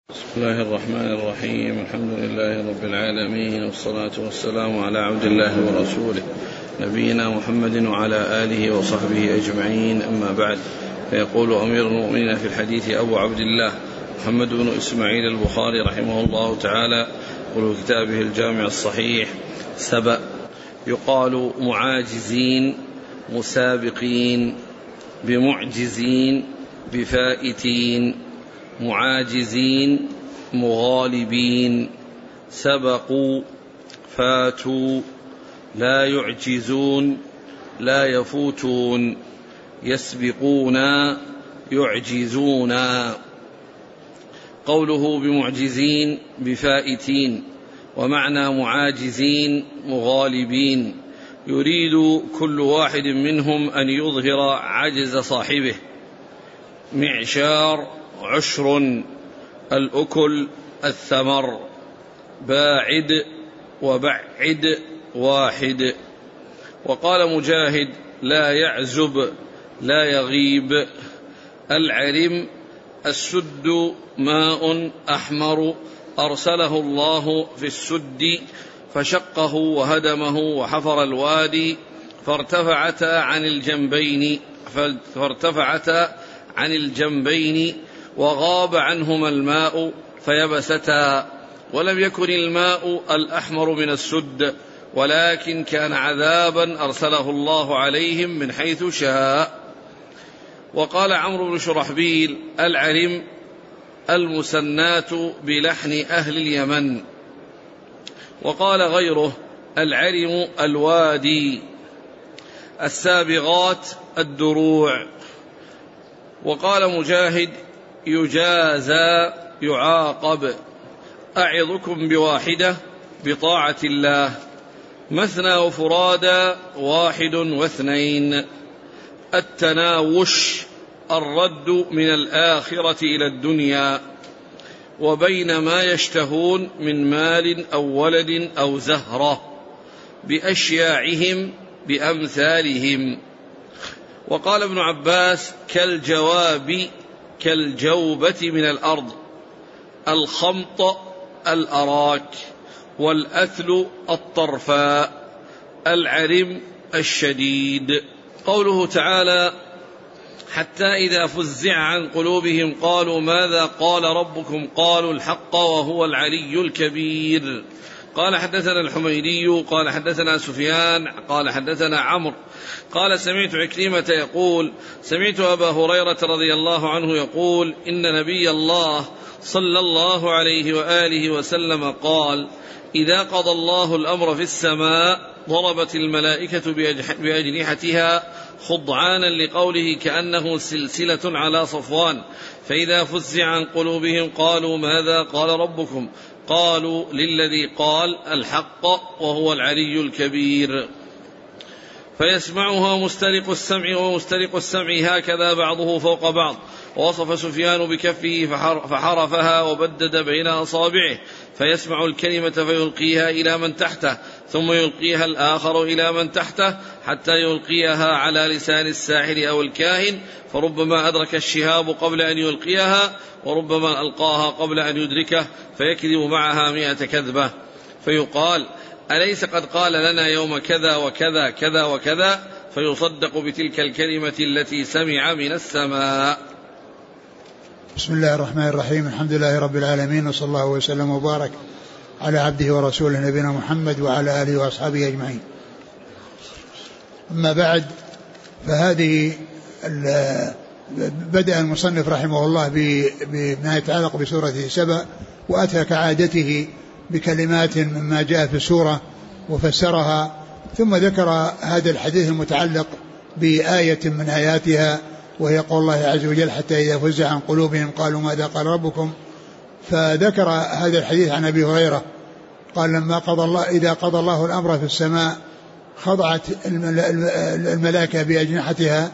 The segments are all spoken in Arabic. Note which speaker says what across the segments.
Speaker 1: بسم الله الرحمن الرحيم. الحمد لله رب العالمين، والصلاة والسلام على عبد الله ورسوله نبينا محمد وعلى آله وصحبه أجمعين، أما بعد. فيقول أمير المؤمنين في الحديث أبو عبد الله محمد بن إسماعيل البخاري رحمه الله تعالى، قل كتابه الجامع الصحيح: سبأ. يقال معاجزين، مسابقين، بمعجزين، بفائتين. معاجزين مغالبين، سبقوا، فاتوا، لا يعجزون، لا يفوتون، يسبقون، يعجزون. قوله بمعجزين بفائتين، ومعنى معاجزين مغالبين، يريد كل واحد منهم أن يظهر عجز صاحبه. معشار عشر، الأكل الثمر. باعد وبعد واحد. وقال مجاهد: لا يعزب، لا يغيب. العرم السد، ماء أحمر أرسله الله في السد فشقه وهدمه وحفر الوادي فارتفعتا عن الجنبين وغاب عنهما الماء فيبستا. ولم يكن الماء الأحمر من السد، ولكن كان عذابا أرسله الله عليهم من حيث شاء. وقال عمرو بن شرحبيل: العرم المسنات بلحن أهل اليمن. وقال غيره: العرم الوادي. السابغات الدروع. وقال مجاهد: يجازى، يعاقب. أعظكم بواحدة، بطاعة الله. مثنى وفرادى، واحد واثنين. التناوش الرد من الآخرة إلى الدنيا، وبين ما يشتهون من مال أو ولد أو زهرة، بأشياعهم بأمثالهم. وقال ابن عباس: كالجواب، كالجوبة من الأرض. الخمط الأراك، والأثل الطرفاء. العرم الشديد. قوله تعالى: حتى إذا فزع عن قلوبهم قالوا ماذا قال ربكم قالوا الحق وهو العلي الكبير. قال حدثنا الحميدي قال حدثنا سفيان قال حدثنا عمرو قال سمعت عكرمة يقول: سمعت أبا هريرة رضي الله عنه يقول: إن نبي الله صلى الله عليه وآله وسلم قال: إذا قضى الله الأمر في السماء ضربت الملائكة بأجنحتها خضعانا لقوله كأنه سلسلة على صفوان، فإذا فزع عن قلوبهم قالوا ماذا قال ربكم قالوا للذي قال الحق وهو العلي الكبير. فيسمعها مسترق السمع ومسترق السمع هكذا بعضه فوق بعض. ووصف سفيان بكفه فحرفها وبدد بين أصابعه، فيسمع الكلمة فيلقيها إلى من تحته، ثم يلقيها الآخر إلى من تحته، حتى يلقيها على لسان الساحر أو الكاهن، فربما أدرك الشهاب قبل أن يلقيها، وربما ألقاها قبل أن يدركه، فيكذب معها 100 كذبة، فيقال: أليس قد قال لنا يوم كذا وكذا كذا وكذا؟ فيصدق بتلك الكلمة التي سمع من السماء.
Speaker 2: بسم الله الرحمن الرحيم. الحمد لله رب العالمين، وصلى الله وسلم وبارك على عبده ورسوله نبينا محمد وعلى آله وأصحابه أجمعين. أما بعد، فهذه بدأ المصنف رحمه الله بما يتعلق بسورة سبأ، وأتى كعادته بكلمات مما جاء في السورة وفسرها، ثم ذكر هذا الحديث المتعلق بآية من آياتها، وهي قول الله عز وجل: حتى إذا فزع عن قلوبهم قالوا ماذا قال ربكم. فذكر هذا الحديث عن أبي هريرة قال: إذا قضى الله الأمر في السماء خضعت الملائكة بأجنحتها،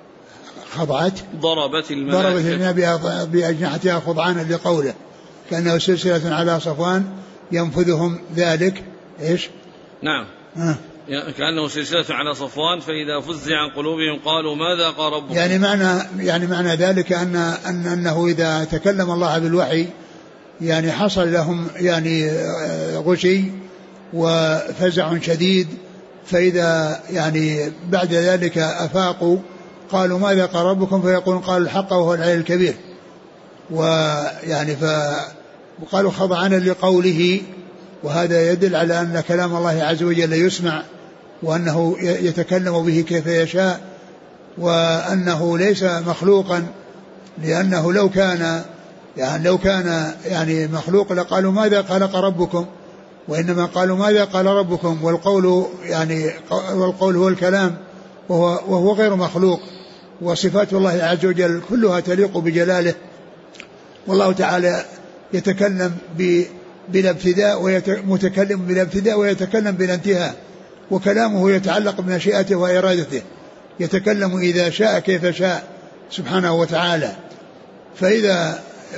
Speaker 2: ضربت الملائكة بأجنحتها خضعانا لقوله كأنه سلسلة على صفوان ينفذهم ذلك. إيش؟
Speaker 1: نعم. كأنه سلسلة على صفوان فإذا فزع عن قلوبهم قالوا ماذا قال ربكم.
Speaker 2: يعني معنى ذلك أنه إذا تكلم الله بالوحي يعني حصل لهم يعني غشي وفزع شديد، فإذا يعني بعد ذلك أفاقوا قالوا ماذا قال ربكم؟ فيقولون قالوا الحق وهو العلي الكبير. ويعني فقالوا خضعنا لقوله، وهذا يدل على أن كلام الله عز وجل يسمع، وأنه يتكلم به كيف يشاء، وأنه ليس مخلوقا، لأنه لو كان يعني مخلوق لقالوا ماذا خلق ربكم، وإنما قالوا ماذا قال ربكم، والقول هو الكلام، وهو غير مخلوق، وصفات الله عز وجل كلها تليق بجلاله. والله تعالى يتكلم بلا ابتداء متكلم بلا ابتداء ويتكلم بلا انتهاء، وكلامه يتعلق بمشيئته وإرادته، يتكلم إذا شاء كيف شاء سبحانه وتعالى. فإذا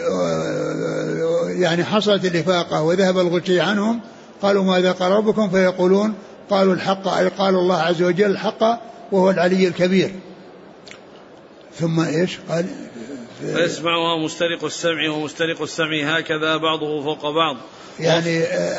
Speaker 2: يعني حصلت الإفاقة وذهب الغشي عنهم قالوا ماذا قال ربكم؟ فيقولون قالوا الحق، أي قال الله عز وجل الحق وهو العلي الكبير. ثم إيش قال؟
Speaker 1: فيسمعها مسترق السمع ومسترق السمع هكذا بعضه فوق بعض.
Speaker 2: يعني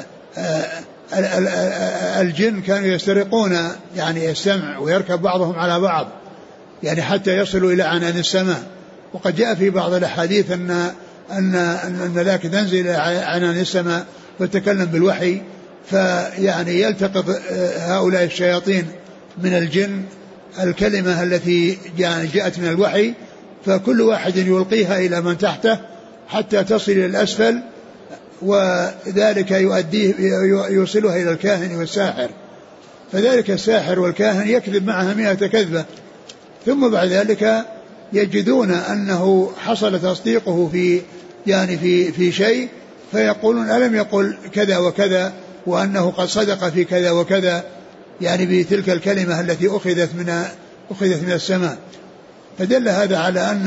Speaker 2: الجن كانوا يسترقون يعني السمع ويركب بعضهم على بعض يعني حتى يصلوا إلى عنان السماء. وقد جاء في بعض الأحاديث أن الملاك تنزل إلى عنان السماء وتتكلم بالوحي، فيعني يلتقط هؤلاء الشياطين من الجن الكلمة التي جاءت من الوحي، فكل واحد يلقيها إلى من تحته حتى تصل إلى الأسفل، وذلك يوصلها إلى الكاهن والساحر، فذلك الساحر والكاهن يكذب معها 100 كذبة، ثم بعد ذلك يجدون أنه حصل تصديقه في شيء، فيقولون ألم يقل كذا وكذا، وأنه قد صدق في كذا وكذا، يعني بتلك الكلمة التي أخذت من السماء. فدل هذا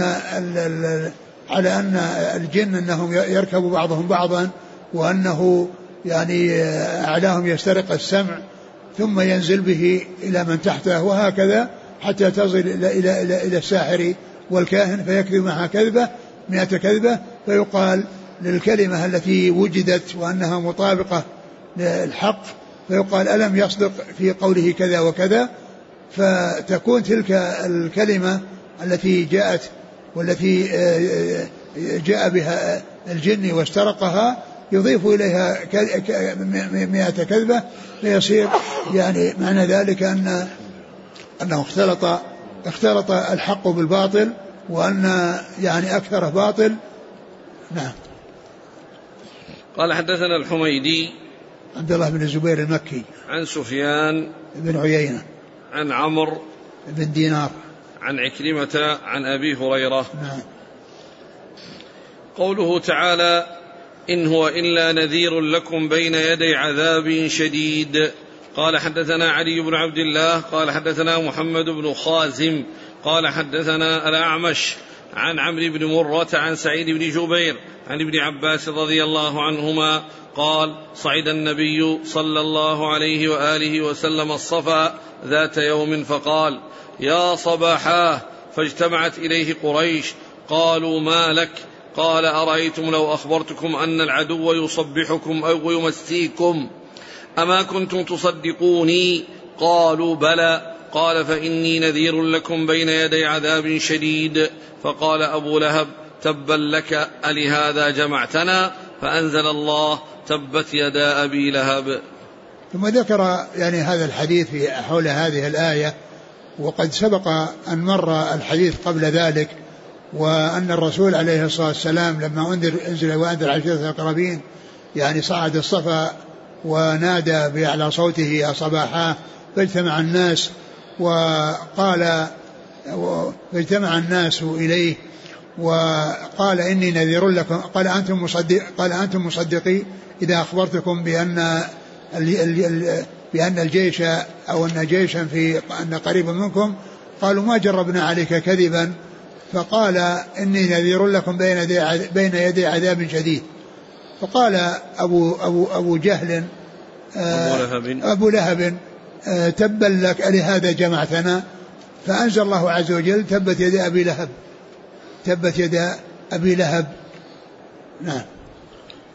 Speaker 2: على أن الجن أنهم يركب بعضهم بعضا، وأنه يعني أعلاهم يسترق السمع ثم ينزل به إلى من تحته، وهكذا حتى تصل إلى الساحر والكاهن فيكذب معها كذبة 100 كذبة، فيقال للكلمة التي وجدت وأنها مطابقة للحق فيقال ألم يصدق في قوله كذا وكذا، فتكون تلك الكلمة التي جاءت والتي جاء بها الجن واسترقها يضيف إليها 100 كذبة، فيصير يعني معنى ذلك أنه اختلط الحق بالباطل، وأن يعني أكثره باطل. نعم.
Speaker 1: قال حدثنا الحميدي
Speaker 2: عبد الله بن الزبير المكي
Speaker 1: عن سفيان
Speaker 2: بن عيينة
Speaker 1: عن عمرو
Speaker 2: بن دينار
Speaker 1: عن عكرمة عن أبي هريرة.
Speaker 2: نعم.
Speaker 1: قوله تعالى إن هو إلا نذير لكم بين يدي عذاب شديد. قال حدثنا علي بن عبد الله قال حدثنا محمد بن خازم قال حدثنا الأعمش عن عمرو بن مرة عن سعيد بن جبير عن ابن عباس رضي الله عنهما قال صعد النبي صلى الله عليه وآله وسلم الصفا ذات يوم فقال يا صباحاه، فاجتمعت إليه قريش قالوا ما لك؟ قال أرأيتم لو أخبرتكم أن العدو يصبحكم أو يمسيكم أما كنتم تصدقوني؟ قالوا بلى. قال فإني نذير لكم بين يدي عذاب شديد. فقال أبو لهب تبا لك ألهذا جمعتنا؟ فأنزل الله تبت يدا أبي لهب.
Speaker 2: ثم ذكر يعني هذا الحديث في حول هذه الآية، وقد سبق أن مر الحديث قبل ذلك، وأن الرسول عليه الصلاة والسلام لما أنزل وأنذر عشيرتك الأقربين يعني صعد الصفا ونادى بأعلى صوته يا صباحاه، فاجتمع الناس إليه وقال إني نذير لكم. قال أنتم مصدقي إذا أخبرتكم بأن الجيش أو أن جيشا أن قريبا منكم؟ قالوا ما جربنا عليك كذبا. فقال إني نذير لكم بين يدي عذاب شديد. فقال أبو جهل أبو لهب تبا لك ألهذا جمعتنا؟ فأنزل الله عز وجل تبت يد أبي لهب. نعم.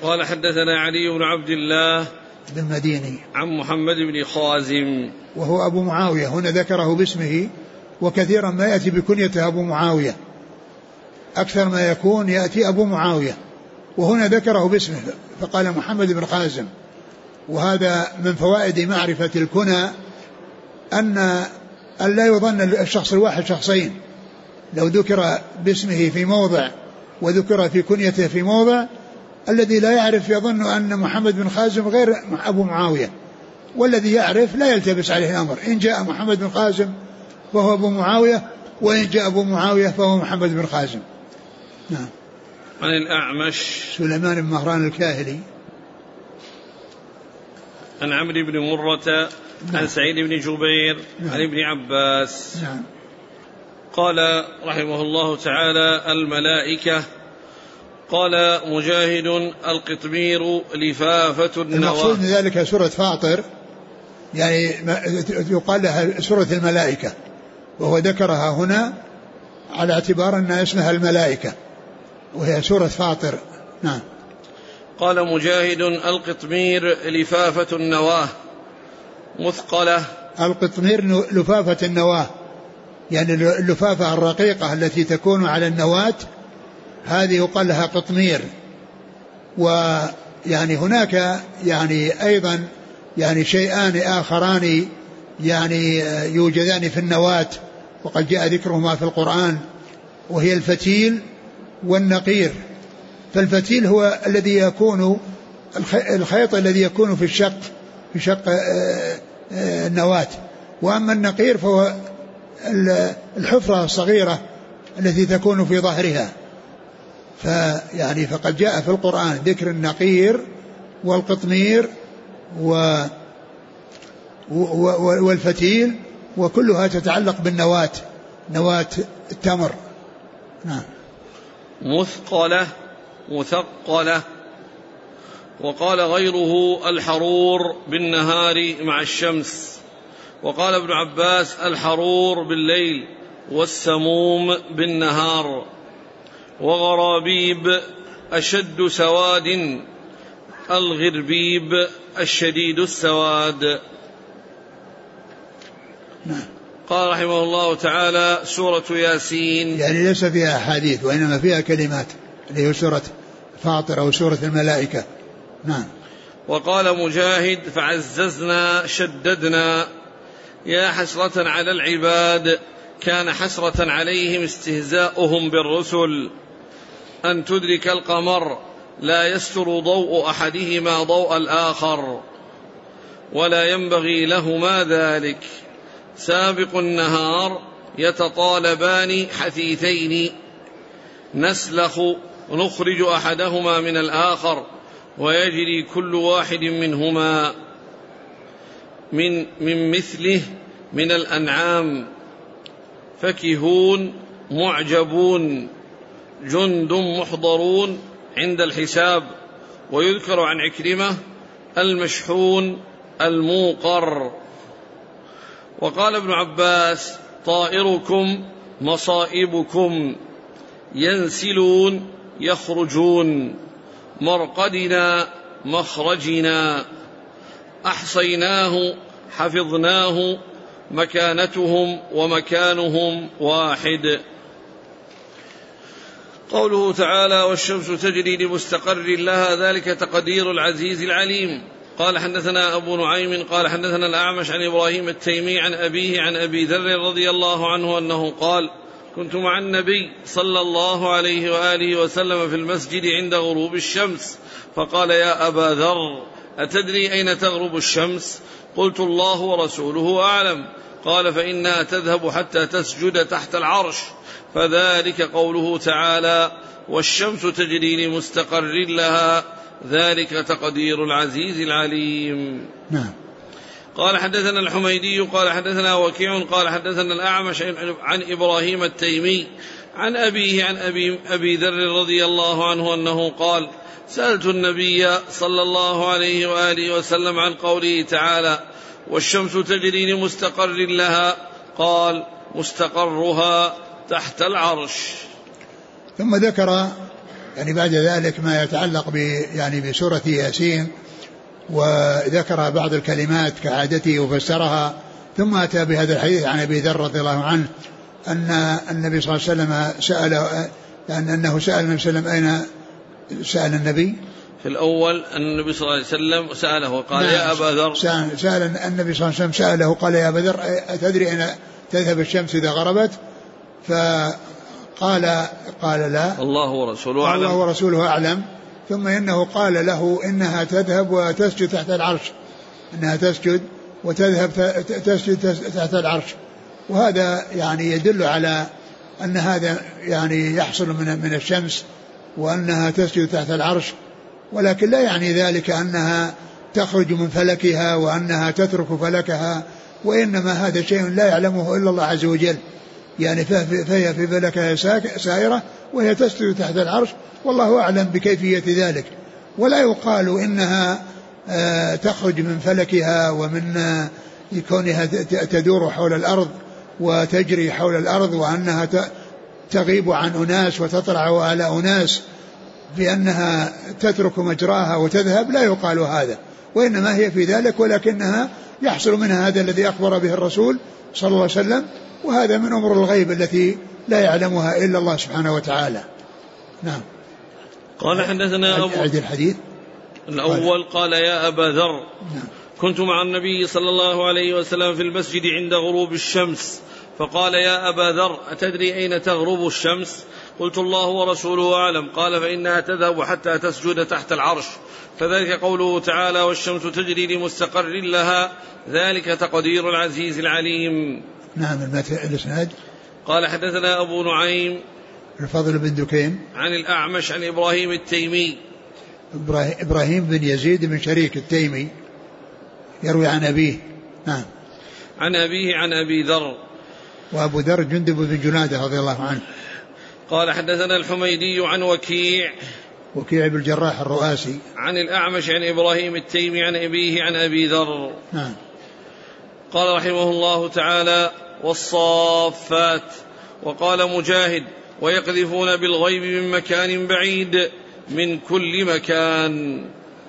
Speaker 1: قال حدثنا علي بن عبد الله
Speaker 2: بن مديني
Speaker 1: عن محمد بن خازم
Speaker 2: وهو أبو معاوية، هنا ذكره باسمه، وكثيرا ما يأتي بكنيته أبو معاوية، أكثر ما يكون يأتي أبو معاوية، وهنا ذكره باسمه فقال محمد بن خازم. وهذا من فوائد معرفة الكنى أن لا يظن الشخص الواحد شخصين، لو ذكر باسمه في موضع وذكر في كنيته في موضع، الذي لا يعرف يظن أن محمد بن خازم غير أبو معاوية، والذي يعرف لا يلتبس عليه الأمر، إن جاء محمد بن خازم فهو أبو معاوية، وإن جاء أبو معاوية فهو محمد بن خازم. نعم.
Speaker 1: عن الأعمش
Speaker 2: سليمان بن مهران الكاهلي
Speaker 1: عن عمرو بن مرة عن سعيد بن جبير عن ابن عباس.
Speaker 2: نعم.
Speaker 1: قال رحمه الله تعالى: الملائكة. قال مجاهد: القطمير لفافة النوى.
Speaker 2: المقصود من ذلك سورة فاطر، يعني يقال لها سورة الملائكة، وهو ذكرها هنا على اعتبار أن اسمها الملائكة، وهي سورة فاطر. نعم.
Speaker 1: قال مجاهد: القطمير لفافة النواه مثقلة.
Speaker 2: القطمير لفافة النواه، يعني اللفافة الرقيقة التي تكون على النواة، هذه يقال لها قطمير. ويعني هناك يعني أيضا يعني شيئان آخران يعني يوجدان في النواة، وقد جاء ذكرهما في القرآن، وهي الفتيل والنقير. فالفتيل هو الذي يكون الخيط الذي يكون في شق النواة، وأما النقير فهو الحفرة الصغيرة التي تكون في ظهرها. فيعني فقد جاء في القرآن ذكر النقير والقطمير والفتيل، وكلها تتعلق بالنواة، نواة التمر. نعم.
Speaker 1: مثقلة مثقلة. وقال غيره: الحرور بالنهار مع الشمس. وقال ابن عباس: الحرور بالليل والسموم بالنهار. وغرابيب أشد سواد، الغربيب الشديد السواد. قال رحمه الله تعالى: سورة ياسين.
Speaker 2: يعني ليس فيها أحاديث، وإنما فيها كلمات، اللي هي سورة فاطر أو سورة الملائكة. نعم.
Speaker 1: وقال مجاهد: فعززنا شددنا. يا حسرة على العباد، كان حسرة عليهم استهزاؤهم بالرسل. أن تدرك القمر لا يستر ضوء أحدهما ضوء الآخر، ولا ينبغي لهما ذلك. سابق النهار يتطالبان حثيثين، نسلخ نخرج أحدهما من الآخر، ويجري كل واحد منهما من مثله من الأنعام. فكهون معجبون، جند محضرون عند الحساب. ويذكر عن عكرمة: المشحون الموقر. وقال ابن عباس: طائركم مصائبكم، ينسلون يخرجون، مرقدنا مخرجنا، أحصيناه حفظناه، مكانتهم ومكانهم واحد. قوله تعالى: والشمس تجري لمستقر لها، ذلك تقدير العزيز العليم. قال حدثنا أبو نعيم قال حدثنا الأعمش عن إبراهيم التيمي عن أبيه عن أبي ذر رضي الله عنه أنه قال: كنت مع النبي صلى الله عليه وآله وسلم في المسجد عند غروب الشمس، فقال: يا أبا ذر، أتدري أين تغرب الشمس؟ قلت: الله ورسوله أعلم. قال: فإنها تذهب حتى تسجد تحت العرش، فذلك قوله تعالى: والشمس تجري لمستقر لها، ذلك تقدير العزيز العليم.
Speaker 2: نعم.
Speaker 1: قال حدثنا الحميدي قال حدثنا وكيع قال حدثنا الأعمش عن إبراهيم التيمي عن أبيه عن أبي ذر رضي الله عنه أنه قال: سألت النبي صلى الله عليه وآله وسلم عن قوله تعالى: والشمس تجري لمستقر لها، قال: مستقرها تحت العرش.
Speaker 2: ثم ذكر يعني بعد ذلك ما يتعلق يعني بسورة ياسين، وذكر بعض الكلمات كعادته وفسرها، ثم أتى بهذا الحديث عن أبي ذر رضي الله عنه أن النبي صلى الله عليه وسلم سأله، أنه سأل النبي صلى الله عليه وسلم أين سأل النبي
Speaker 1: في الأول أن النبي صلى الله عليه وسلم سأله قال يا أبا ذر،
Speaker 2: سأل النبي صلى الله عليه وسلم سأله قال يا أبا ذر أتدري أين تذهب الشمس إذا غربت؟ فقال لا،
Speaker 1: الله ورسوله أعلم.
Speaker 2: الله ورسوله أعلم. ثم إنه قال له إنها تذهب وتسجد تحت العرش، إنها تسجد وتذهب تسجد تحت العرش. وهذا يعني يدل على أن هذا يعني يحصل من الشمس وأنها تسجد تحت العرش، ولكن لا يعني ذلك أنها تخرج من فلكها وأنها تترك فلكها، وإنما هذا شيء لا يعلمه إلا الله عز وجل، يعني فهي في فلكها سائرة وهي تسجد تحت العرش، والله أعلم بكيفية ذلك. ولا يقال إنها تخرج من فلكها ومن كونها تدور حول الأرض وتجري حول الأرض وأنها تغيب عن أناس وتطلع على أناس بأنها تترك مجراها وتذهب، لا يقال هذا، وإنما هي في ذلك، ولكنها يحصل منها هذا الذي أخبر به الرسول صلى الله عليه وسلم، وهذا من أمور الغيب التي لا يعلمها إلا الله سبحانه وتعالى. نعم.
Speaker 1: قال حدثنا أبو
Speaker 2: الحديث
Speaker 1: الأول قال يا أبا ذر كنت مع النبي صلى الله عليه وسلم في المسجد عند غروب الشمس، فقال يا أبا ذر أتدري أين تغرب الشمس؟ قلت الله ورسوله أعلم. قال فإنها تذهب حتى تسجد تحت العرش، فذلك قوله تعالى والشمس تجري لمستقر لها، ذلك تقدير العزيز العليم.
Speaker 2: نعم. الإسناد
Speaker 1: قال حدثنا أبو نعيم
Speaker 2: الفضل بن دكين عن
Speaker 1: الأعمش عن إبراهيم التيمي،
Speaker 2: إبراهيم بن يزيد بن شريك التيمي، يروي عن أبيه. نعم.
Speaker 1: عن أبيه عن أبي ذر،
Speaker 2: وأبو ذر جندب بن جنادة رضي الله عنه.
Speaker 1: قال حدثنا الحميدي عن وكيع
Speaker 2: بن الجراح الرؤاسي
Speaker 1: عن الأعمش عن إبراهيم التيمي عن أبيه عن أبي ذر.
Speaker 2: نعم.
Speaker 1: قال رحمه الله تعالى والصافات. وقال مجاهد ويقذفون بالغيب من مكان بعيد من كل مكان،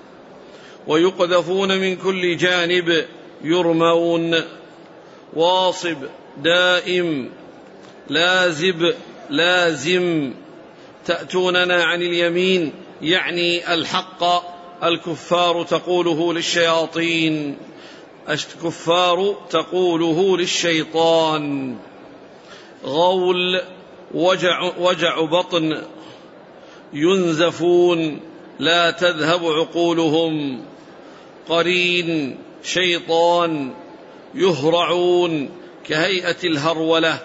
Speaker 1: ويقذفون من كل جانب يرمون. واصب دائم لازم تأتوننا عن اليمين، يعني الحق. الكفار تقوله للشياطين، الكفار تقوله للشيطان. غول وجع بطن، ينزفون لا تذهب عقولهم. قرين شيطان، يهرعون كهيئة الهرولة.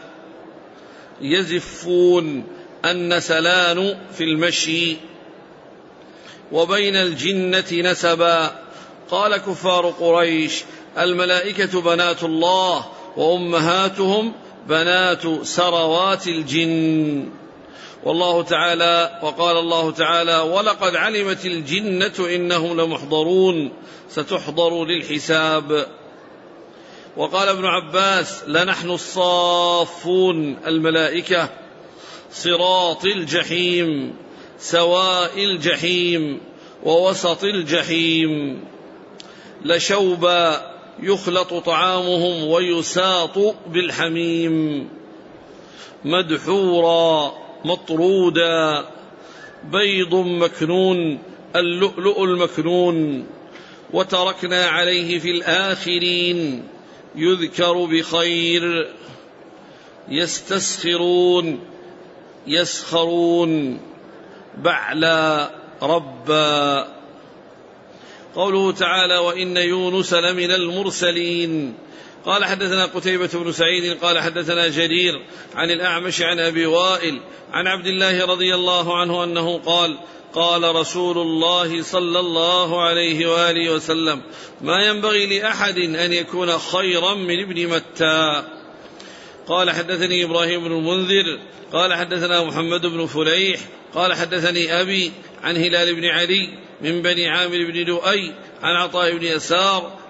Speaker 1: يزفون النسلان في المشي. وبين الجنة نسبا. قال كفار قريش الملائكة بنات الله وأمهاتهم بنات سروات الجن. والله تعالى وقال الله تعالى ولقد علمت الجنة إنهم لمحضرون ستحضر للحساب. وقال ابن عباس لنحن الصافون الملائكة، صراط الجحيم، سواء الجحيم، ووسط الجحيم. لشوبا يخلط طعامهم ويساط بالحميم. مدحورا مطرودا. بيض مكنون، اللؤلؤ المكنون. وتركنا عليه في الآخرين، يذكر بخير. يستسخرون يسخرون. بعلا ربا. قوله تعالى وإن يونس لمن المرسلين. قال حدثنا قتيبة بن سعيد قال حدثنا جرير عن الأعمش عن أبي وائل عن عبد الله رضي الله عنه أنه قال قال رسول الله صلى الله عليه وآله وسلم ما ينبغي لأحد أن يكون خيرا من ابن متى. قال حدثني إبراهيم بن المنذر قال حدثنا محمد بن فليح قال حدثني أبي عن هلال بن علي من بني عامر بن لؤي عن عطاء بن يسار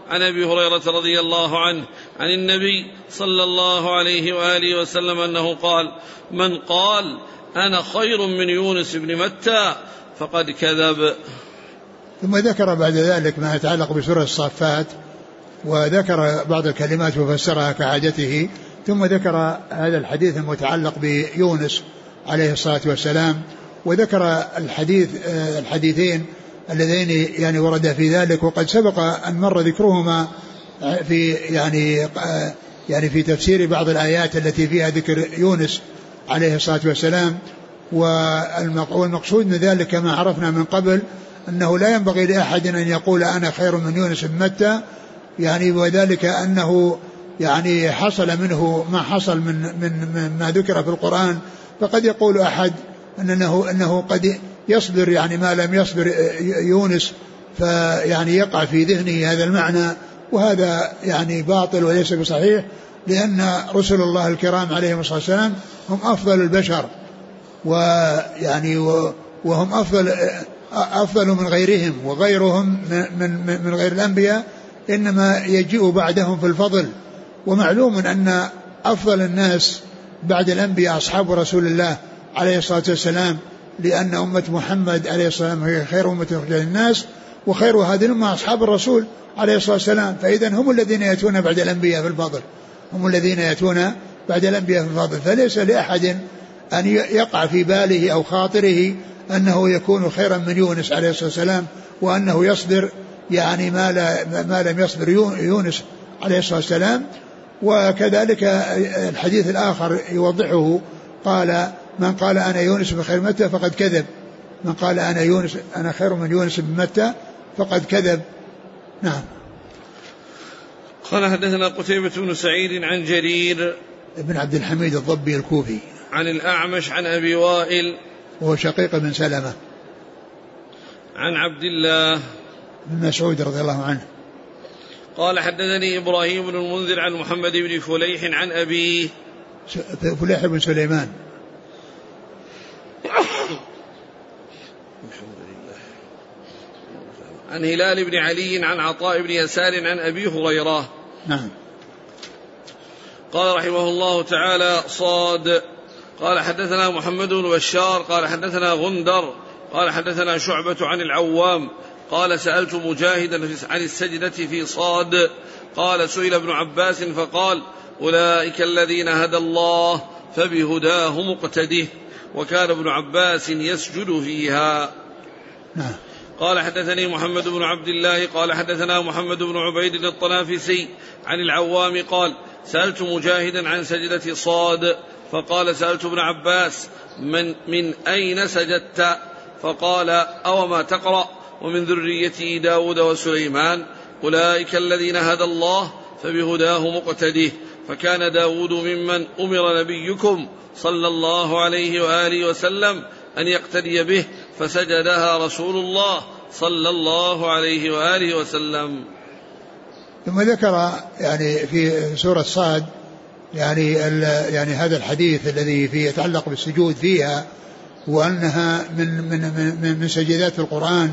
Speaker 1: عن أبي هريرة رضي الله عنه عن النبي صلى الله عليه وآله وسلم أنه قال: من قال أنا خير من يونس بن متى فقد كذب.
Speaker 2: ثم ذكر بعد ذلك ما يتعلق بسورة الصافات، وذكر بعض الكلمات وفسرها كعادته، ثم ذكر هذا الحديث المتعلق بيونس عليه الصلاة والسلام، وذكر الحديثين اللذين يعني ورد في ذلك، وقد سبق أن مر ذكرهما في يعني في تفسير بعض الآيات التي فيها ذكر يونس عليه الصلاة والسلام. والمقصود من ذلك كما عرفنا من قبل أنه لا ينبغي لأحد أن يقول أنا خير من يونس بن متى، يعني وذلك أنه يعني حصل منه ما حصل من ما ذكر في القرآن، فقد يقول أحد أنه قد يصبر يعني ما لم يصبر يونس، فيعني يقع في ذهنه هذا المعنى، وهذا يعني باطل وليس بصحيح، لأن رسل الله الكرام عليهم الصلاة والسلام هم أفضل البشر، ويعني وهم أفضل من غيرهم، وغيرهم من غير الأنبياء إنما يجيء بعدهم في الفضل. ومعلوم أن أفضل الناس بعد الأنبياء أصحاب رسول الله عليه الصلاة والسلام، لأن أمة محمد عليه الصلاة والسلام هي خير أمة أخرجت للناس، وخير هذه الأمة أصحاب الرسول عليه الصلاة والسلام، فإذا هم الذين يأتون بعد الأنبياء في الفضل، هم الذين يأتون بعد الأنبياء في الفضل. فليس لأحد أن يقع في باله أو خاطره أنه يكون خيرا من يونس عليه الصلاة والسلام، وأنه يصبر يعني ما لم يصبر يونس عليه الصلاة والسلام. وكذلك الحديث الآخر يوضحه، قال: من قال أنا يونس بن خير متى فقد كذب. من قال أنا خير من يونس بن متى فقد كذب. نعم.
Speaker 1: قال: حدثنا قتيبة بن سعيد عن جرير
Speaker 2: ابن عبد الحميد الضبي الكوفي
Speaker 1: عن الأعمش عن أبي وائل
Speaker 2: وهو شقيق بن سلمة
Speaker 1: عن عبد الله
Speaker 2: بن مسعود رضي الله عنه
Speaker 1: قال: حدثني إبراهيم بن المنذر عن محمد بن فليح عن أبيه
Speaker 2: فليح بن سليمان
Speaker 1: عن هلال بن علي عن عطاء بن يسار عن أبي هريرة.
Speaker 2: نعم.
Speaker 1: قال رحمه الله تعالى: صاد. قال: حدثنا محمد بن بشار قال: حدثنا غندر قال: حدثنا شعبة عن العوام قال: سألت مجاهدا عن السجدة في صاد قال: سئل ابن عباس فقال: أولئك الذين هدى الله فبهداه مقتده. وكان ابن عباس يسجد فيها.
Speaker 2: نعم.
Speaker 1: قال: حدثني محمد بن عبد الله قال: حدثنا محمد بن عبيد الطنافسي عن العوام قال: سألت مجاهدا عن سجدة صاد فقال: سألت ابن عباس من أين سجدت؟ فقال: أو ما تقرأ؟ ومن ذريته داود وسليمان أولئك الذين هدى الله فبهداه مقتده. فكان داود ممن أمر نبيكم صلى الله عليه وآله وسلم أن يقتدي به، فسجدها رسول الله صلى الله عليه وآله وسلم.
Speaker 2: ثم ذكر يعني في سورة صاد يعني هذا الحديث الذي فيه يتعلق بالسجود فيها، وأنها من سجدات القرآن،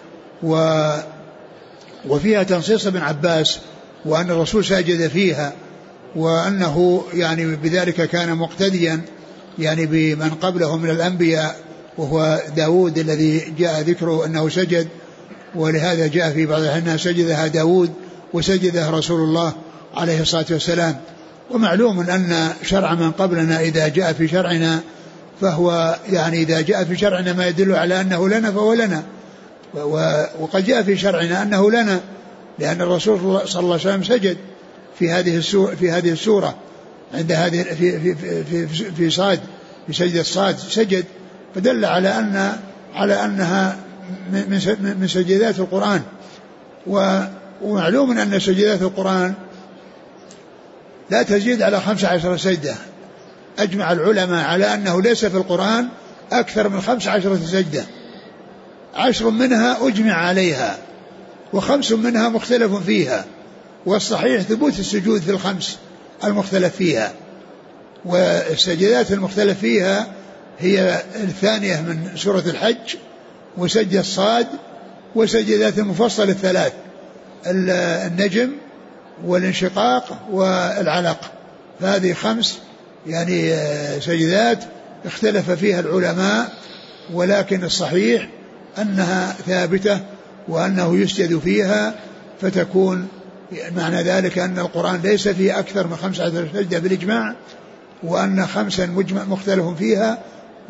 Speaker 2: وفيها تنصيص ابن عباس، وأن الرسول سجد فيها، وأنه يعني بذلك كان مقتديا يعني بمن قبله من الأنبياء، وهو داود الذي جاء ذكره أنه سجد، ولهذا جاء في بعض أنها سجدها داود وسجدها رسول الله عليه الصلاة والسلام. ومعلوم أن شرع من قبلنا إذا جاء في شرعنا فهو يعني إذا جاء في شرعنا ما يدل على أنه لنا فهو لنا، وقد جاء في شرعنا أنه لنا، لأن الرسول صلى الله عليه وسلم سجد في هذه السورة عند هذه في صاد، في سجدة صاد سجد، فدل على أنها من سجدات القرآن. ومعلوم أن سجدات القرآن لا تزيد على 15 سجدة. أجمع العلماء على أنه ليس في القرآن أكثر من 15 سجدة، 10 منها أجمع عليها، و5 منها مختلف فيها، والصحيح ثبوت السجود في 5 المختلف فيها. والسجدات المختلف فيها هي الثانية من سورة الحج، وسجد الصاد، وسجدات المفصل 3، النجم والانشقاق والعلق، فهذه 5 يعني سجدات اختلف فيها العلماء، ولكن الصحيح أنها ثابتة وأنه يسجد فيها، فتكون معنى ذلك أن القرآن ليس فيه أكثر من 15 سجدة بالإجماع، وأن 5 مختلف فيها،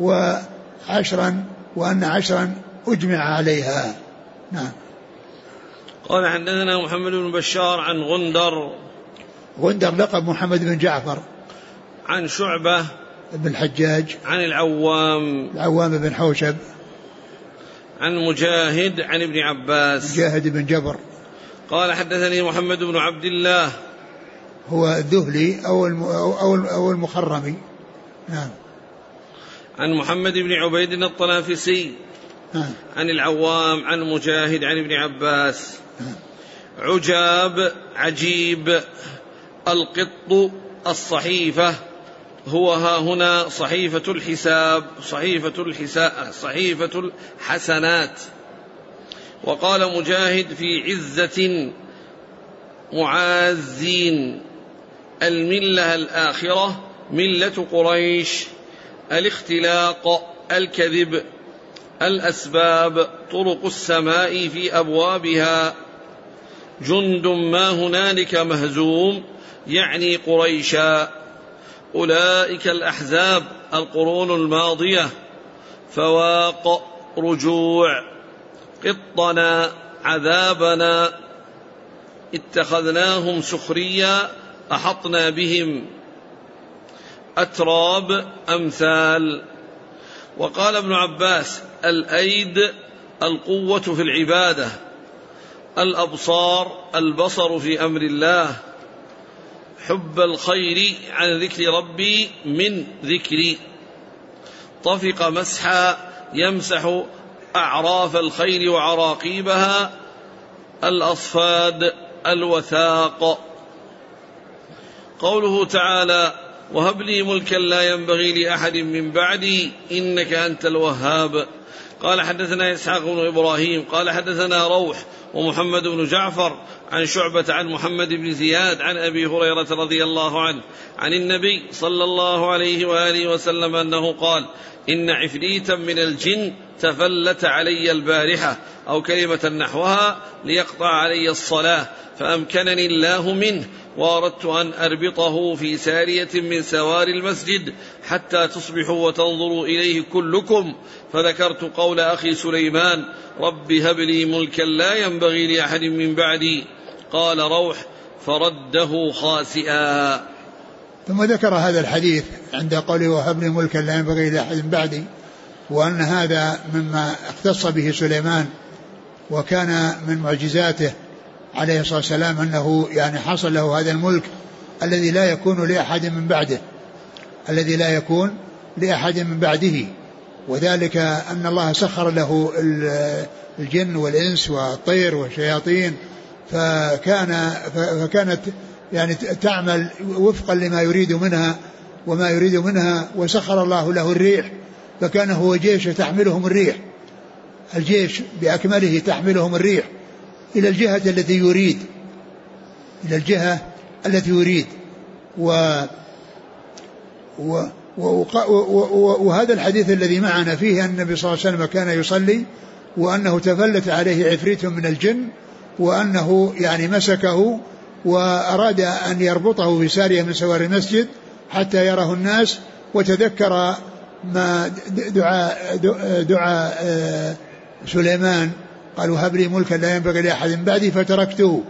Speaker 2: وأن 10 أجمع عليها. نعم.
Speaker 1: قال حدثنا محمد بن بشار عن
Speaker 2: غندر لقب محمد بن جعفر،
Speaker 1: عن شعبة
Speaker 2: بن الحجاج،
Speaker 1: عن العوام
Speaker 2: بن حوشب،
Speaker 1: عن مجاهد عن ابن عباس،
Speaker 2: مجاهد بن جبر.
Speaker 1: قال حدثني محمد بن عبد الله
Speaker 2: هو الذهلي أو المخرمي. نعم.
Speaker 1: عن محمد بن عبيد الطلافسي عن العوام عن مجاهد عن ابن عباس. عجاب عجيب القط الصحيفة هو ها هنا صحيفة الحساب صحيفة الحسنات. وقال مجاهد في عزة معازين الملة الآخرة ملة قريش، الاختلاق الكذب، الأسباب طرق السماء في أبوابها، جند ما هنالك مهزوم يعني قريشا، أولئك الأحزاب القرون الماضية، فواق رجوع، قطنا عذابنا، اتخذناهم سخريا أحطنا بهم، أتراب أمثال. وقال ابن عباس الأيد القوة في العبادة، الأبصار البصر في أمر الله، حب الخير عن ذكر ربي من ذكري، طفق مسحا يمسح أعراف الخير وعراقيبها، الأصفاد الوثاق. قوله تعالى وهب لي ملكا لا ينبغي لأحد من بعدي إنك أنت الوهاب. قال حدثنا إسحاق بن إبراهيم قال حدثنا روح ومحمد بن جعفر عن شعبة عن محمد بن زياد عن أبي هريرة رضي الله عنه عن النبي صلى الله عليه وآله وسلم أنه قال إن عفريتا من الجن تفلت علي البارحة أو كلمة نحوها ليقطع علي الصلاة، فأمكنني الله منه، وأردت أن أربطه في سارية من سوار المسجد حتى تصبحوا وتنظروا إليه كلكم، فذكرت قول أخي سليمان رب هب لي ملكا لا ينبغي لأحد من بعدي. قال روح فرده خاسئا.
Speaker 2: ثم ذكر هذا الحديث عند قوله وهب لي ملكا لا ينبغي لأحد من بعدي، وأن هذا مما اختص به سليمان، وكان من معجزاته عليه الصلاة والسلام أنه يعني حصل له هذا الملك الذي لا يكون لأحد من بعده، الذي لا يكون لأحد من بعده، وذلك أن الله سخر له الجن والإنس والطير والشياطين، فكانت يعني تعمل وفقا لما يريد منها وما يريد منها، وسخر الله له الريح، فكان هو جيش تحملهم الريح، الجيش بأكمله تحملهم الريح إلى الجهة التي يريد، إلى الجهة التي يريد. وهذا الحديث الذي معنا فيه أن النبي صلى الله عليه وسلم كان يصلي وأنه تفلت عليه عفريت من الجن، وأنه يعني مسكه وأراد أن يربطه في سارية من سوار المسجد حتى يراه الناس، وتذكر ما دعاء سليمان قال وهب لي ملكا لا ينبغي لأحد من بعدي فتركته.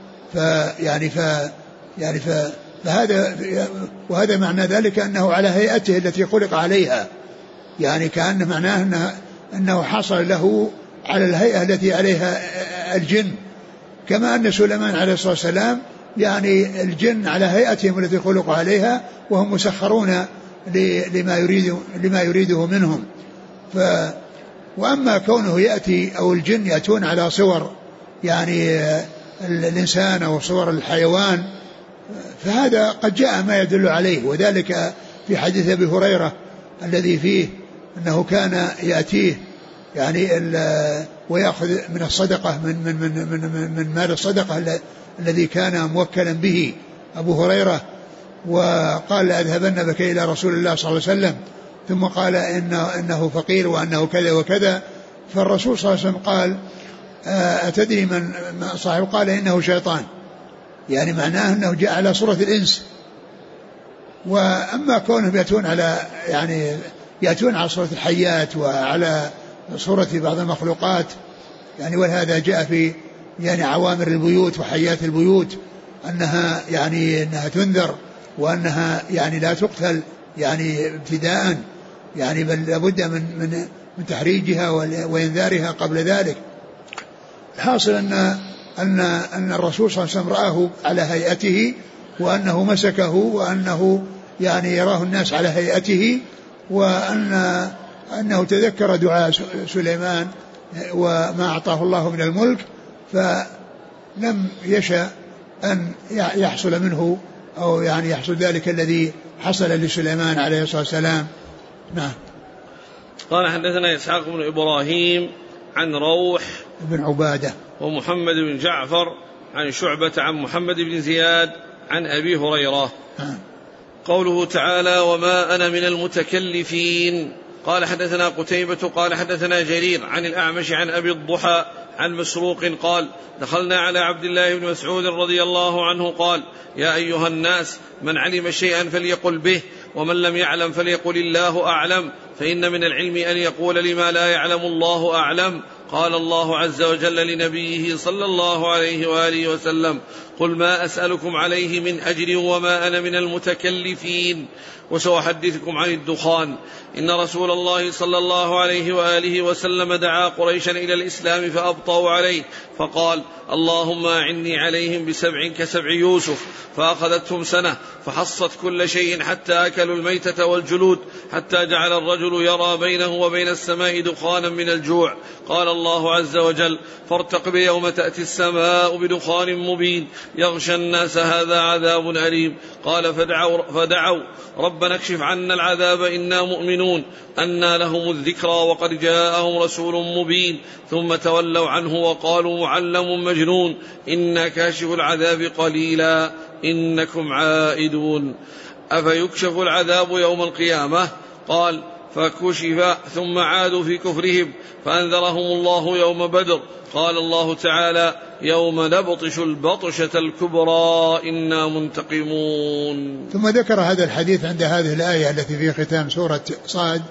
Speaker 2: وهذا معنى ذلك أنه على هيئته التي خلق عليها، يعني كأن معناه أنه حصل له على الهيئة التي عليها الجن، كما أن سليمان عليه الصلاة والسلام يعني الجن على هيئتهم التي خلقوا عليها، وهم مسخرون لما يريده منهم. وأما كونه يأتي أو الجن يأتون على صور يعني الإنسان أو صور الحيوان، فهذا قد جاء ما يدل عليه، وذلك في حديث أبي هريرة الذي فيه أنه كان يأتيه يعني ويأخذ من الصدقة من مال الصدقة الذي كان موكلا به أبو هريرة، وقال لأذهبن بك إلى رسول الله صلى الله عليه وسلم، ثم قال إنه فقير وأنه كذا وكذا. فالرسول صلى الله عليه وسلم قال أتدري من صاحبه؟ قال إنه شيطان، يعني معناه أنه جاء على صورة الإنس. وأما كونهم يأتون على صورة الحيات وعلى صورة بعض المخلوقات، يعني وهذا جاء في يعني عوامر البيوت وحيات البيوت أنها تنذر وأنها يعني لا تقتل يعني ابتداء، يعني بل لابد من تحريجها وإنذارها قبل ذلك. الحاصل أن الرسول صلى الله عليه وسلم رآه على هيئته، وأنه مسكه، وأنه يعني يراه الناس على هيئته، وأنه تذكر دعاء سليمان وما أعطاه الله من الملك، فلم يشأ أن يحصل منه أو يعني يحصل ذلك الذي حصل لسليمان عليه الصلاة والسلام. نعم.
Speaker 1: قال حدثنا إسحاق بن إبراهيم عن روح
Speaker 2: بن عبادة
Speaker 1: ومحمد بن جعفر عن شعبة عن محمد بن زياد عن أبي هريرة. قوله تعالى وما أنا من المتكلفين. قال حدثنا قتيبة قال حدثنا جرير عن الأعمش عن أبي الضحى عن مسروق قال دخلنا على عبد الله بن مسعود رضي الله عنه قال يا أيها الناس من علم شيئا فليقل به ومن لم يعلم فليقل الله أعلم، فإن من العلم أن يقول لما لا يعلم الله أعلم. قال الله عز وجل لنبيه صلى الله عليه وآله وسلم قل ما أسألكم عليه من أجر وما أنا من المتكلفين. وسأحدثكم عن الدخان. إن رسول الله صلى الله عليه وآله وسلم دعا قريشا إلى الإسلام فأبطأوا عليه، فقال اللهم أعني عليهم بسبع كسبع يوسف، فأخذتهم سنة فحصت كل شيء حتى أكلوا الميتة والجلود، حتى جعل الرجل يرى بينه وبين السماء دخانا من الجوع. قال الله عز وجل فارتقب يوم تأتي السماء بدخان مبين يغشى الناس هذا عذاب أليم. قال فدعوا ربنا اكشف عنا العذاب إنا مؤمنون أنى لهم الذكرى وقد جاءهم رسول مبين، ثم تولوا عنه وقالوا معلم مجنون إنا كاشف العذاب قليلا إنكم عائدون. أفيكشف العذاب يوم القيامة؟ قال فكشف ثم عادوا في كفرهم فأنذرهم الله يوم بدر. قال الله تعالى يوم نبطش البطشة الكبرى إنا منتقمون.
Speaker 2: ثم ذكر هذا الحديث عند هذه الآية التي في ختام سورة صاد،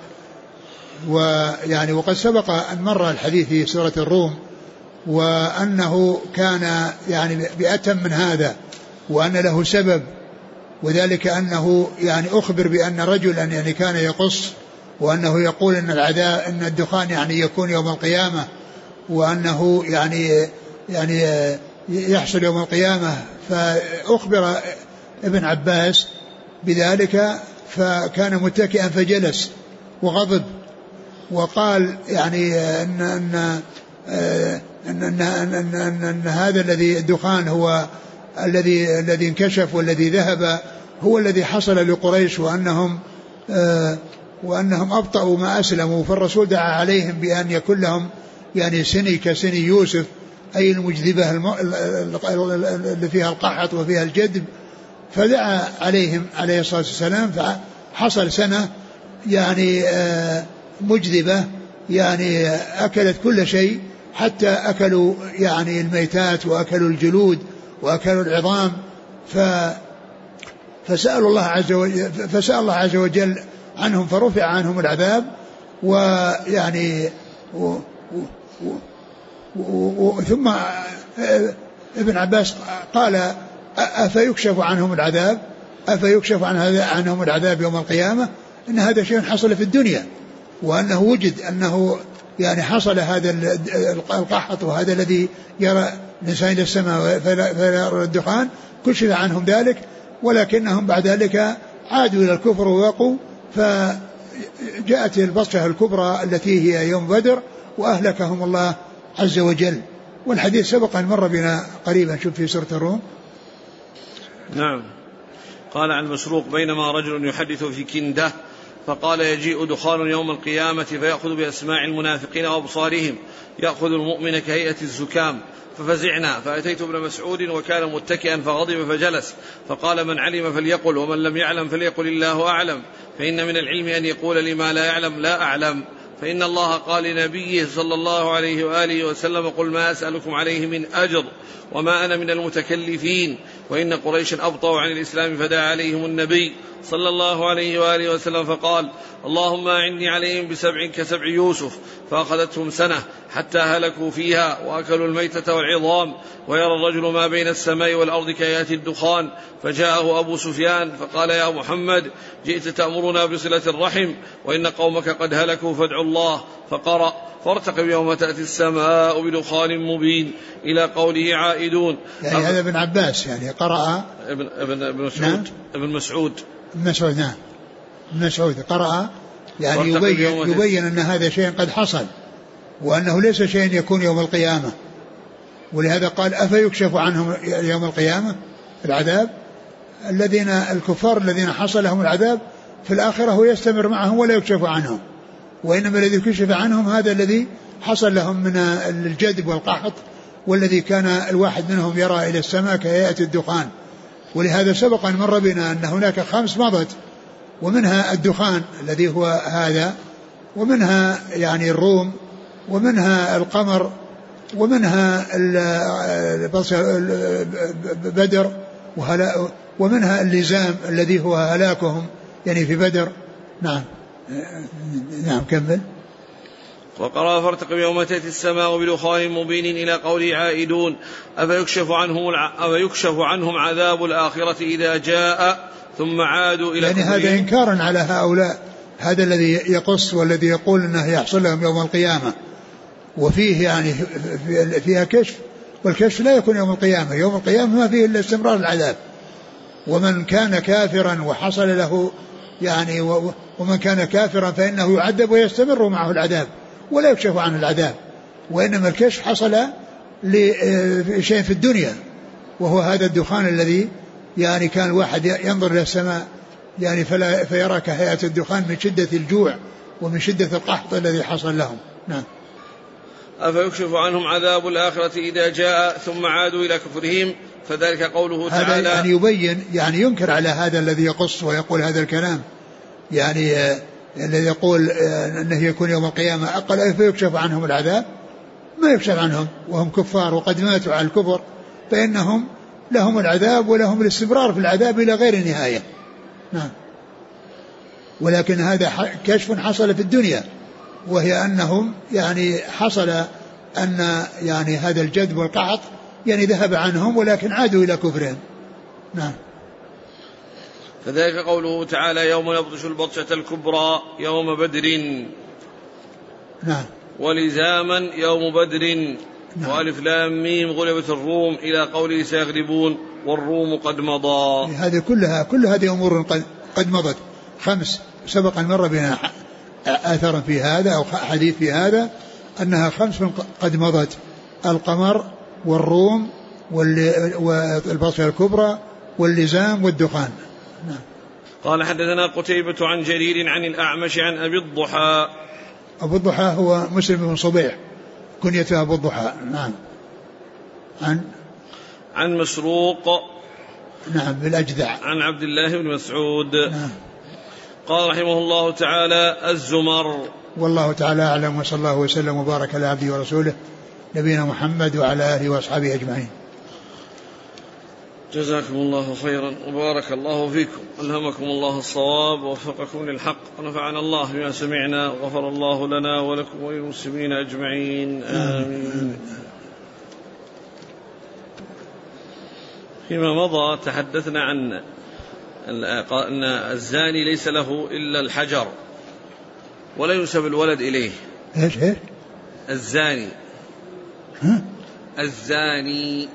Speaker 2: وقد سبق أن مر الحديث في سورة الروم، وأنه كان يعني بأتم من هذا، وأن له سبب، وذلك أنه يعني أخبر بأن رجلا يعني كان يقص، وأنه يقول أن الدخان يعني يكون يوم القيامة، وأنه يعني يحصل يوم القيامة. فأخبر ابن عباس بذلك، فكان متكئا فجلس وغضب، وقال يعني أن هذا الذي الدخان هو الذي انكشف والذي ذهب هو الذي حصل لقريش، وأنهم أبطأوا ما أسلموا. فالرسول دعا عليهم بأن يكون لهم يعني سني كسني يوسف، أي المجذبة اللي فيها القحط وفيها الجدب. فدعا عليهم عليه الصلاة والسلام، فحصل سنة يعني مجذبة، يعني أكلت كل شيء، حتى أكلوا يعني الميتات وأكلوا الجلود وأكلوا العظام. فسأل الله عز وجل عنهم فرفع عنهم العذاب. ويعني ثم ابن عباس قال أفيكشف عنهم العذاب، أفيكشف عنهم العذاب يوم القيامة؟ إن هذا شيء حصل في الدنيا، وأنه وجد أنه يعني حصل هذا القحط، وهذا الذي يرى الإنسان إلى السماء فلا يرى الدخان، كشف عنهم ذلك، ولكنهم بعد ذلك عادوا إلى الكفر ووقوا، فجاءت البطشة الكبرى التي هي يوم بدر وأهلكهم الله عز وجل. والحديث سبق أن مر بنا قريبا، شوف في سورة الروم.
Speaker 1: نعم. قال عن مسروق بينما رجل يحدث في كنده فقال يجيء دخان يوم القيامة فيأخذ بأسماع المنافقين وأبصارهم، يأخذ المؤمن كهيئة الزكام. ففزعنا فأتيت ابن مسعود وكان متكئا فغضب فجلس، فقال من علم فليقل ومن لم يعلم فليقل الله أعلم، فإن من العلم أن يقول لما لا يعلم لا أعلم، فإن الله قال لنبيه صلى الله عليه وآله وسلم قل ما أسألكم عليه من أجر وما أنا من المتكلفين. وإن قريشا أبطأوا عن الإسلام فدعا عليهم النبي صلى الله عليه وآله وسلم فقال اللهم أعني عليهم بسبع كسبع يوسف، فأخذتهم سنة حتى هلكوا فيها وأكلوا الميتة والعظام، ويرى الرجل ما بين السماء والأرض كآيات الدخان. فجاءه أبو سفيان فقال يا محمد جئت تأمرنا بصلة الرحم وإن قومك قد هلكوا فادعوا الله. فقرأ فارتقب يوم تأتي السماء بدخان مبين إلى قوله عائدون.
Speaker 2: يعني هذا ابن عباس يعني قرأ
Speaker 1: ابن مسعود.
Speaker 2: نعم.
Speaker 1: ابن مسعود
Speaker 2: نعم ابن مسعود قرأ يعني يبين أن هذا شيء قد حصل وأنه ليس شيء يكون يوم القيامة، ولهذا قال أفيكشف عنهم يوم القيامة العذاب. الذين الكفار الذين حصل لهم العذاب في الآخرة هو يستمر معهم ولا يكشف عنهم، وإنما الذي كشف عنهم هذا الذي حصل لهم من الجدب والقحط، والذي كان الواحد منهم يرى إلى السماء كهيئة الدخان. ولهذا سبق أن مر بنا أن هناك 5 مضت، ومنها الدخان الذي هو هذا، ومنها يعني الروم، ومنها القمر، ومنها بدر، ومنها اللزام الذي هو هلاكهم يعني في بدر. نعم كمل.
Speaker 1: وقرأ فارتقب يوم تأتي السماء بدخان مبين إلى قوله عائدون. أفيكشف عنهم عذاب الآخرة إذا جاء ثم عادوا إلى
Speaker 2: يعني هذا إنكارا على هؤلاء، هذا الذي يقص والذي يقول أنه يحصل لهم يوم القيامة، وفيه يعني فيها كشف، والكشف لا يكون يوم القيامة. يوم القيامة ما فيه إلا استمرار العذاب، ومن كان كافرا وحصل له يعني ومن كان كافرا فإنه يعذب ويستمر معه العذاب ولا يكشف عنه العذاب، وإنما الكشف حصل لشيء في الدنيا، وهو هذا الدخان الذي يعني كان الواحد ينظر إلى السماء يعني فيرى كهيئة الدخان من شدة الجوع ومن شدة القحط الذي حصل لهم. نعم.
Speaker 1: أفيكشف عنهم عذاب الآخرة إذا جاء ثم عادوا إلى كفرهم، فذلك قوله تعالى.
Speaker 2: هذا يعني يبين يعني ينكر على هذا الذي يقص ويقول هذا الكلام، يعني الذي يقول أنه يكون يوم القيامة أقل فيكشف عنهم العذاب، ما يكشف عنهم وهم كفار وقد ماتوا على الكفر، فإنهم لهم العذاب ولهم الاستمرار في العذاب إلى غير نهاية. نعم. ولكن هذا كشف حصل في الدنيا، وهي أنهم يعني حصل أن يعني هذا الجدب والقحط يعني ذهب عنهم ولكن عادوا إلى كفرهم. نعم.
Speaker 1: فذلك قوله تعالى يوم يبطش البطشة الكبرى يوم بدر.
Speaker 2: نعم.
Speaker 1: ولزاما يوم بدر. نعم. وألف لام ميم غلبت الروم إلى قوله سيغلبون والروم قد مضى.
Speaker 2: هذه كل هذه أمور قد مضت. 5 سبق أن مر بنا أثر في هذا أو حديث في هذا أنها 5 قد مضت: القمر والروم والبطشة الكبرى واللزام والدخان. نعم.
Speaker 1: قال حدثنا قتيبة عن جرير عن الأعمش عن أبي الضحى.
Speaker 2: أبو الضحى هو مسلم بن صبيح كنيته أبو الضحى. نعم.
Speaker 1: عن مسروق.
Speaker 2: نعم بالأجدع.
Speaker 1: عن عبد الله بن مسعود.
Speaker 2: نعم.
Speaker 1: قال رحمه الله تعالى الزمر.
Speaker 2: والله تعالى أعلم، وصلى الله وسلم وبارك على عبده ورسوله نبينا محمد وعلى آله وأصحابه أجمعين.
Speaker 1: جزاكم الله خيرا وبارك الله فيكم، ألهمكم الله الصواب ووفقكم للحق، ونفعنا الله بما سمعنا، وغفر الله لنا ولكم وللمسلمين أجمعين، آمين. فيما مضى تحدثنا عن أن الزاني ليس له إلا الحجر ولا ينسب الولد إليه.
Speaker 2: إيش
Speaker 1: الزاني الزاني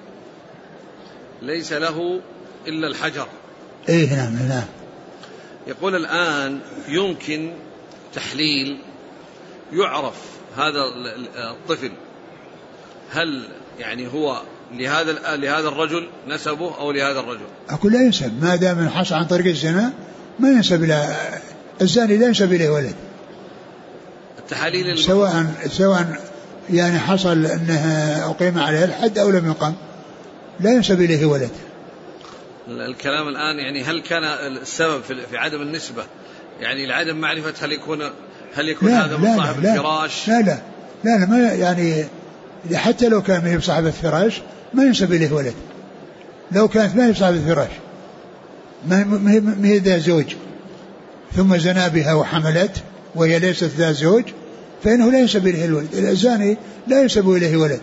Speaker 1: ليس له إلا الحجر.
Speaker 2: إيه نعم.
Speaker 1: يقول الآن يمكن تحليل يعرف هذا الطفل هل يعني هو لهذا الرجل نسبه أو لهذا الرجل.
Speaker 2: أقول لا ينسب، ما دام حصل عن طريق الزنا ما ينسب الزاني لا ينسب إليه ولد،
Speaker 1: التحاليل
Speaker 2: سواء يعني حصل أنه أقيم عليه الحد أو لم يقم لا ينسب إليه ولد.
Speaker 1: الكلام الآن يعني هل كان السبب في عدم النسبة يعني لعدم معرفة هل يكون هذا من صاحب الفراش؟
Speaker 2: لا ما يعني حتى لو كان من صاحب الفراش ما ينسب إليه ولد. لو كانت ما هي صاحب الفراش ما هي ذا زوج ثم زنا بها وحملت وهي ليست ذا زوج فإنه لا ينسب إليه الولد. الزاني لا ينسب إليه ولد.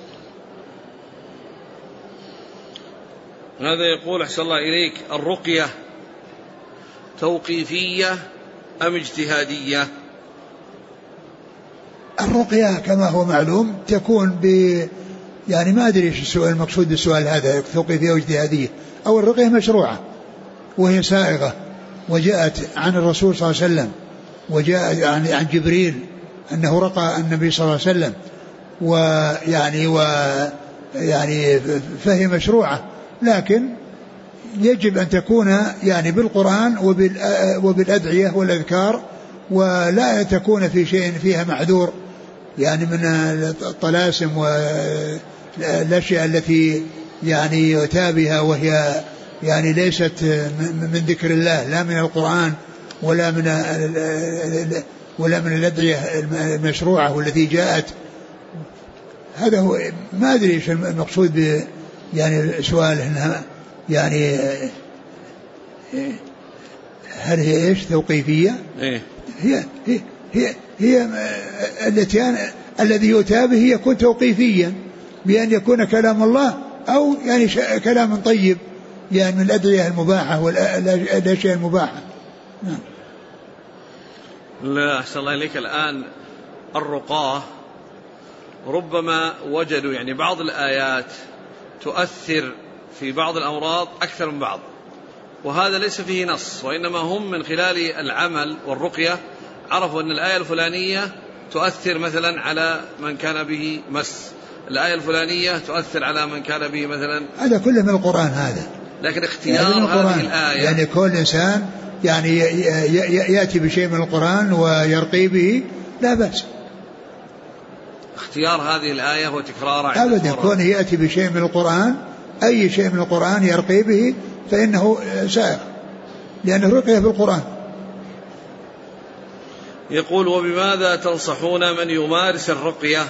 Speaker 1: هذا يقول أحسن الله إليك الرقية توقيفية أم اجتهادية؟
Speaker 2: الرقية كما هو معلوم تكون يعني ما أدري إيش السؤال المقصود بالسؤال هذا توقيفية واجتهادية. أو الرقية مشروعة وهي سائغة وجاءت عن الرسول صلى الله عليه وسلم وجاء عن جبريل أنه رقى النبي صلى الله عليه وسلم يعني فهي مشروعة لكن يجب أن تكون يعني بالقرآن وبالأدعية والأذكار ولا تكون في شيء فيها معذور يعني من الطلاسم والأشياء التي يعني يؤتى بها وهي يعني ليست من ذكر الله لا من القرآن ولا من الأدعية المشروعة والتي جاءت. هذا هو ما أدري إيش المقصود يعني سؤال هنا يعني هل هي إيش توقيفية؟ هي الذي يؤتى به يكون توقيفيا بأن يكون كلام الله أو يعني كلام طيب يعني من الأدعية المباحة والأشياء المباحة. نعم.
Speaker 1: لا أحسن الله إليك الآن الرقاة ربما وجدوا يعني بعض الآيات تؤثر في بعض الأمراض أكثر من بعض وهذا ليس فيه نص وإنما هم من خلال العمل والرقية عرفوا أن الآية الفلانية تؤثر مثلا على من كان به مس الآية الفلانية تؤثر على من كان به مثلا.
Speaker 2: هذا كله من القرآن هذا.
Speaker 1: لكن اختيار هذه الآية
Speaker 2: يعني كل إنسان يعني يأتي بشيء من القرآن ويرقي به لا بأس.
Speaker 1: اختيار هذه الآية وتكرارها
Speaker 2: أبدا كونه يأتي بشيء من القرآن أي شيء من القرآن يرقي به فإنه سائغ لأنه رقية بالقرآن.
Speaker 1: يقول وبماذا تنصحون من يمارس الرقية؟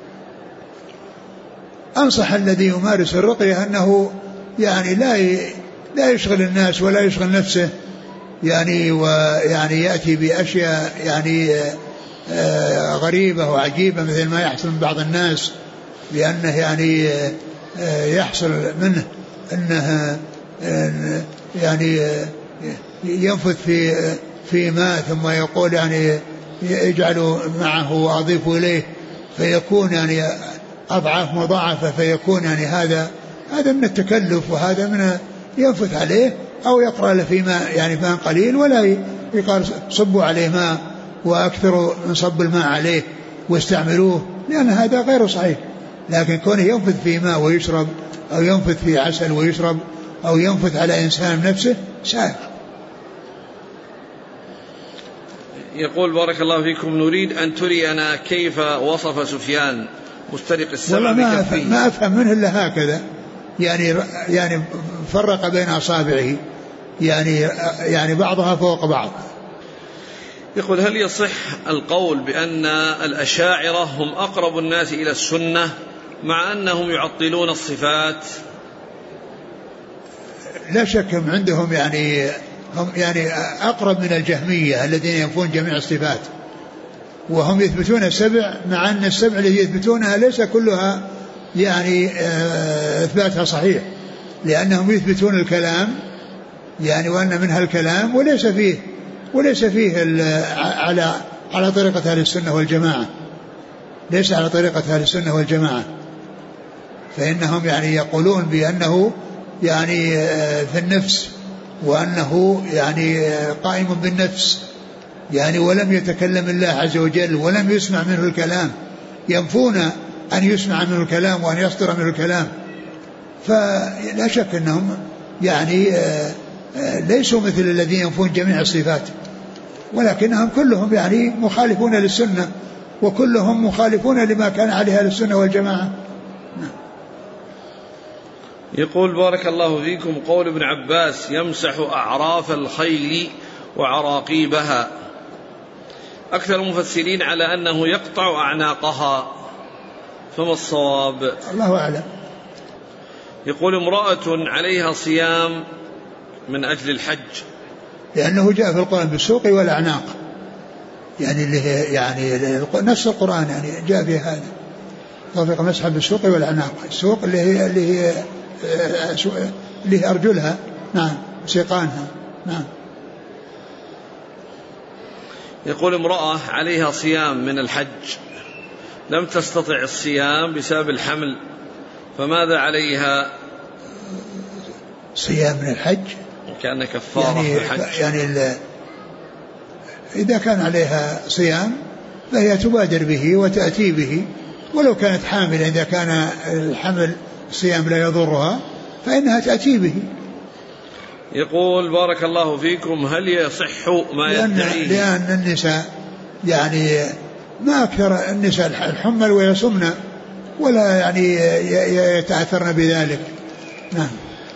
Speaker 2: أنصح الذي يمارس الرقية أنه يعني لا يشغل الناس ولا يشغل نفسه يعني ويعني يأتي بأشياء يعني غريبة وعجيبة مثل ما يحصل من بعض الناس لأنه يعني يحصل منه أنه يعني ينفث في ماء ثم يقول يعني يجعل معه وأضيف إليه فيكون يعني أضعاف مضاعفة فيكون يعني هذا من التكلف وهذا من ينفث عليه أو يقرأ له في ماء يعني ماء قليل ولا يقال صبوا عليه ماء وأكثروا من صب الماء عليه واستعملوه لأن هذا غير صحيح. لكن كونه ينفث في ماء ويشرب أو ينفث في عسل ويشرب أو ينفث على إنسان نفسه سائغ.
Speaker 1: يقول بارك الله فيكم نريد أن ترينا كيف وصف سفيان مسترق السبع بكفيه.
Speaker 2: ما أفهم منه إلا هكذا يعني فرق بين أصابعه يعني بعضها فوق بعض.
Speaker 1: يقول هل يصح القول بأن الأشاعرة هم أقرب الناس إلى السنة مع أنهم يعطلون الصفات؟
Speaker 2: لا شك عندهم يعني هم يعني أقرب من الجهمية الذين ينفون جميع الصفات وهم يثبتون السبع مع أن السبع التي يثبتونها ليس كلها يعني إثباتها صحيح لأنهم يثبتون الكلام يعني وأن منها الكلام وليس فيه على طريقة أهل السنة والجماعة ليس على طريقة أهل السنة والجماعة. فإنهم يعني يقولون بأنه يعني في النفس وأنه يعني قائم بالنفس يعني ولم يتكلم الله عز وجل ولم يسمع منه الكلام ينفون أن يسمع منه الكلام وأن يصدر منه الكلام. فلا شك أنهم يعني ليسوا مثل الذين ينفون جميع الصفات ولكنهم كلهم يعني مخالفون للسنة، وكلهم مخالفون لما كان عليه أهل السنة والجماعة.
Speaker 1: يقول بارك الله فيكم: قول ابن عباس يمسح أعراف الخيل وعراقيبها، أكثر المفسرين على أنه يقطع أعناقها، فما الصواب؟
Speaker 2: الله أعلم.
Speaker 1: يقول: امرأة عليها صيام من أجل الحج،
Speaker 2: لأنه جاء في القرآن بالسوق والأعناق، يعني اللي هي يعني نفس القرآن يعني جاء في هذا طبق مسح بالسوق والأعناق. السوق اللي هي أرجلها، نعم، سيقانها، نعم.
Speaker 1: يقول: امرأة عليها صيام من الحج لم تستطع الصيام بسبب الحمل، فماذا عليها؟
Speaker 2: صيام من الحج
Speaker 1: كأن كفارة
Speaker 2: يعني
Speaker 1: في الحج،
Speaker 2: يعني إذا كان عليها صيام فهي تبادر به وتأتي به، ولو كانت حاملة إذا كان الحمل الصيام لا يضرها فإنها تأتي به.
Speaker 1: يقول بارك الله فيكم: هل يصح ما يدعيه؟
Speaker 2: لأن النساء يعني ما أكثر النساء الحمل ويصمن ولا يعني يتأثرن بذلك. نعم.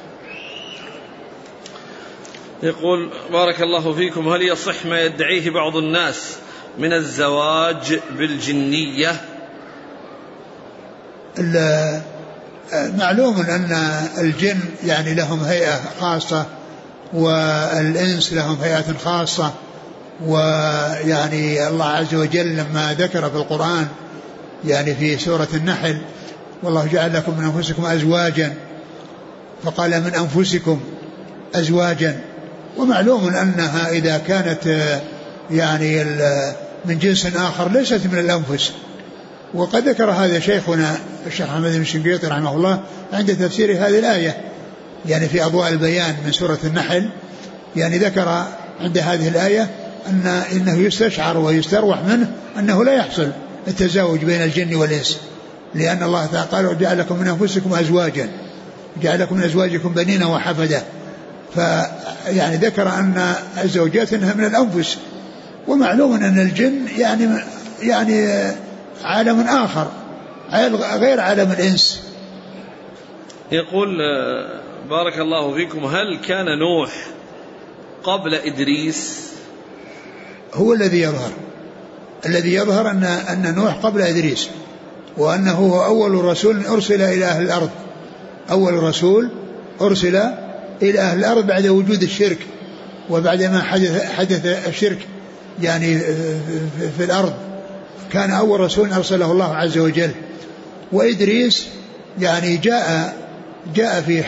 Speaker 1: يقول بارك الله فيكم: هل يصح ما يدعيه بعض الناس من الزواج بالجنية؟
Speaker 2: معلوم أن الجن يعني لهم هيئة خاصة والإنس لهم هيئة خاصة، ويعني الله عز وجل لما ذكر في القرآن يعني في سورة النحل: والله جعل لكم من أنفسكم أزواجا، فقال من أنفسكم أزواجا، ومعلوم أنها إذا كانت يعني من جنس آخر ليست من الأنفس. وقد ذكر هذا شيخنا الشيخ محمد بن الشنقيطي رحمه الله عند تفسير هذه الآية يعني في أضواء البيان من سورة النحل، يعني ذكر عند هذه الآية إنه يستشعر ويستروح منه أنه لا يحصل التزاوج بين الجن والإنس، لأن الله تعالى قال: وجعل لكم من أنفسكم أزواجا، جعل لكم من أزواجكم بنين وحفدة، فيعني ذكر أن الزوجات إنها من الأنفس، ومعلوم أن الجن يعني عالم آخر غير عالم الإنس.
Speaker 1: يقول بارك الله فيكم: هل كان نوح قبل إدريس؟
Speaker 2: هو الذي يظهر أن نوح قبل إدريس، وأنه هو أول رسول أرسل إلى أهل الأرض، أول رسول أرسل إلى أهل الأرض بعد وجود الشرك، وبعد ما حدث الشرك يعني في الأرض، كان أول رسول أرسله الله عز وجل. وإدريس يعني جاء في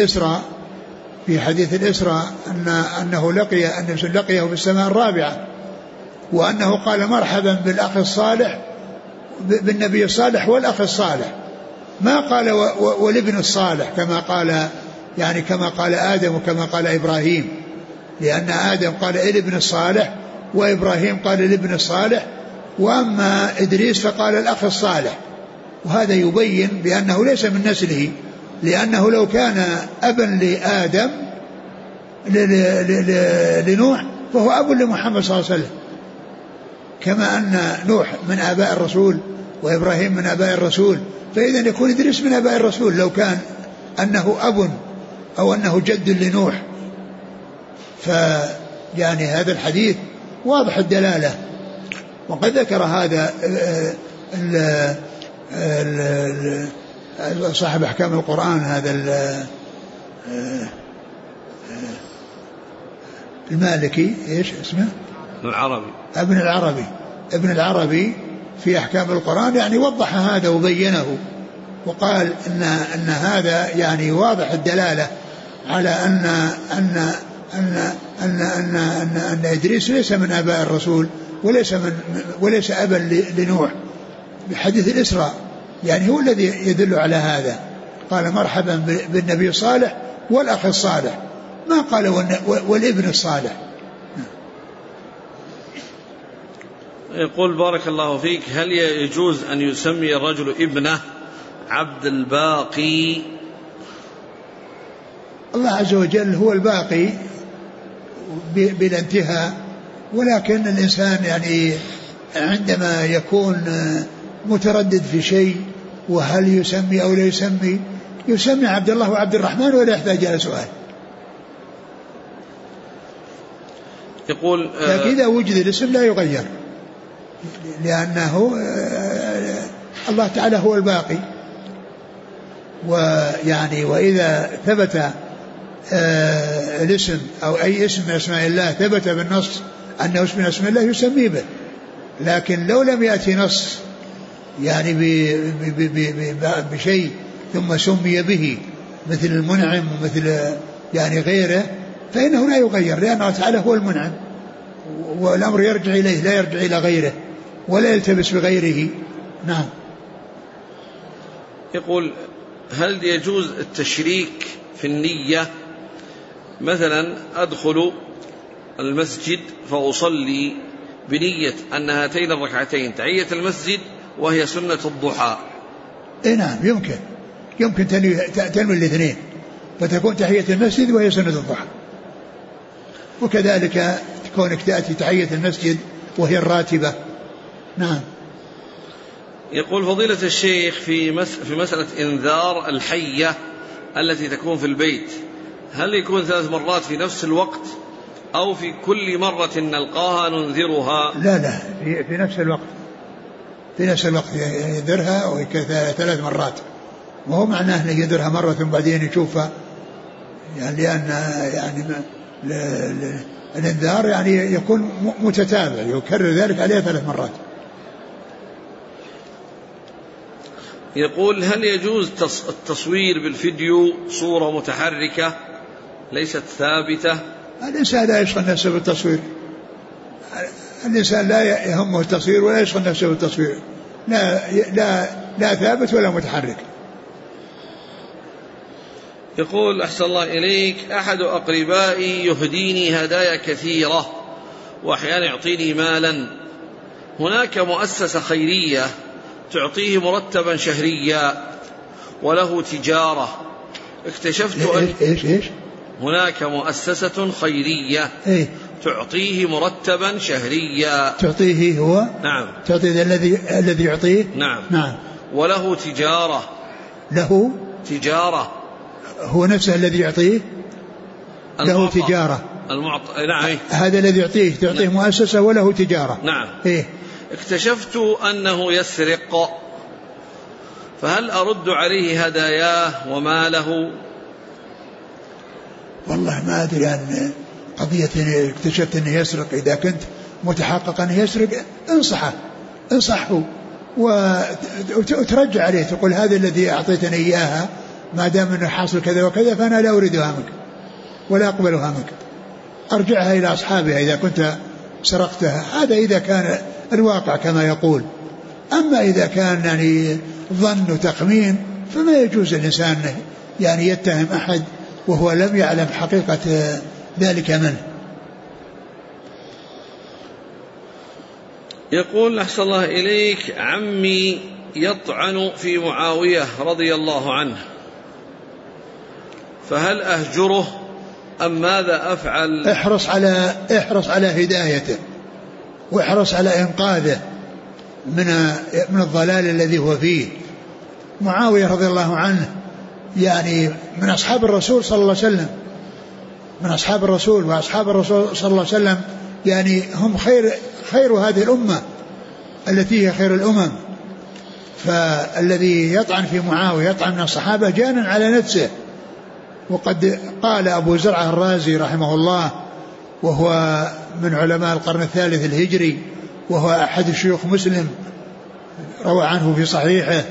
Speaker 2: حديث الإسراء أنه لقيه في السماء الرابعة، وأنه قال: مرحبا بالأخ الصالح، بالنبي الصالح والأخ الصالح، ما قال والابن الصالح كما قال آدم وكما قال إبراهيم، لأن آدم قال الابن الصالح وإبراهيم قال الابن الصالح، وأما إدريس فقال الأخ الصالح. وهذا يبين بأنه ليس من نسله، لأنه لو كان أبا لآدم لنوح فهو أب لمحمد صلى الله عليه وسلم، كما أن نوح من آباء الرسول وإبراهيم من آباء الرسول، فإذا يكون إدريس من آباء الرسول لو كان أنه أب أو أنه جد لنوح. فيعني هذا الحديث واضح الدلالة. وقد ذكر هذا صاحب أحكام القرآن، هذا المالكي، إيش اسمه؟ ابن العربي في أحكام القرآن يعني وضح هذا وبينه، وقال أن هذا يعني واضح الدلالة على أن إدريس ليس من آباء الرسول وليس أبا لنوح. بحديث الإسراء يعني هو الذي يدل على هذا، قال: مرحبا بالنبي الصالح والأخ الصالح، ما قال والابن الصالح.
Speaker 1: يقول بارك الله فيك: هل يجوز أن يسمي الرجل ابنه عبد الباقي؟
Speaker 2: الله عز وجل هو الباقي بلا انتهاء، ولكن الإنسان يعني عندما يكون متردد في شيء وهل يسمي أو لا يسمي عبد الله وعبد الرحمن ولا يحتاج إلى سؤال.
Speaker 1: يقول
Speaker 2: لكن إذا وجد الاسم لا يغير، لأنه الله تعالى هو الباقي، ويعني وإذا ثبت الاسم أو أي اسم من أسماء الله ثبت بالنص أنه اسم من أسماء الله يسمي به. لكن لو لم يأتي نص يعني بشيء ثم سمي به مثل المنعم ومثل يعني غيره فإنه لا يغير، لأنه تعالى هو المنعم والأمر يرجع إليه لا يرجع إلى غيره ولا يلتبس بغيره. نعم.
Speaker 1: يقول هل يجوز التشريك في النية؟ مثلا أدخل المسجد فأصلي بنية أن هاتين الركعتين تحية المسجد وهي سنة الضحى.
Speaker 2: نعم يمكن تنوي الاثنين فتكون تحية المسجد وهي سنة الضحى، وكذلك كونك تأتي تحية المسجد وهي الراتبة. نعم.
Speaker 1: يقول فضيلة الشيخ في مسألة إنذار الحية التي تكون في البيت، هل يكون 3 مرات في نفس الوقت أو في كل مرة نلقاها ننذرها؟
Speaker 2: لا في نفس الوقت ينذرها 3 مرات، وهو معناه أنه ينذرها مرة بعدين يشوفها، يعني لأن يعني الانذار يعني يكون متتابع يكرر ذلك عليه 3 مرات.
Speaker 1: يقول هل يجوز التصوير بالفيديو صورة متحركة ليست ثابتة؟
Speaker 2: الإنسان لا يشغل نفسه بالتصوير، الإنسان لا يهمه التصوير ولا يشغل نفسه بالتصوير، لا ثابت ولا متحرك.
Speaker 1: يقول أحسن الله إليك أحد أقربائي يهديني هدايا كثيرة وأحيانا يعطيني مالا، هناك مؤسسة خيرية تعطيه مرتبا شهريا وله تجارة، اكتشفت
Speaker 2: إيش
Speaker 1: هناك مؤسسة خيرية تعطيه مرتبا شهريا.
Speaker 2: تعطيه هو؟
Speaker 1: نعم.
Speaker 2: تعطيه الذي يعطيه؟
Speaker 1: نعم. وله تجارة.
Speaker 2: له
Speaker 1: تجارة.
Speaker 2: هو نفسه الذي يعطيه له تجارة.
Speaker 1: نعم.
Speaker 2: هذا الذي يعطيه تعطيه نعم. مؤسسة وله تجارة.
Speaker 1: نعم. اكتشفت أنه يسرق، فهل أرد عليه هداياه وماله؟
Speaker 2: والله ما أدري عن قضية اكتشفت أنه يسرق. إذا كنت متحقق أنه يسرق انصحه وترجع عليه، تقول هذا الذي أعطيتني إياها ما دام أنه حاصل كذا وكذا فأنا لا أريدها منك ولا أقبلها منك، أرجعها إلى أصحابها إذا كنت سرقتها. هذا إذا كان الواقع كما يقول. أما إذا كان يعني ظن وتخمين فما يجوز الإنسان يعني يتهم أحد وهو لم يعلم حقيقة ذلك منه.
Speaker 1: يقول أحسن الله إليك عمي يطعن في معاوية رضي الله عنه، فهل أهجره أم ماذا أفعل؟
Speaker 2: احرص على هدايته واحرص على إنقاذه من الضلال الذي هو فيه. معاوية رضي الله عنه يعني من أصحاب الرسول صلى الله عليه وسلم، من أصحاب الرسول، وأصحاب الرسول صلى الله عليه وسلم يعني هم خير هذه الأمة التي هي خير الأمم. فالذي يطعن في معاوية يطعن من الصحابة جانا على نفسه. وقد قال أبو زرعة الرازي رحمه الله وهو من علماء القرن الثالث الهجري وهو أحد شيوخ مسلم روى عنه في صحيحه،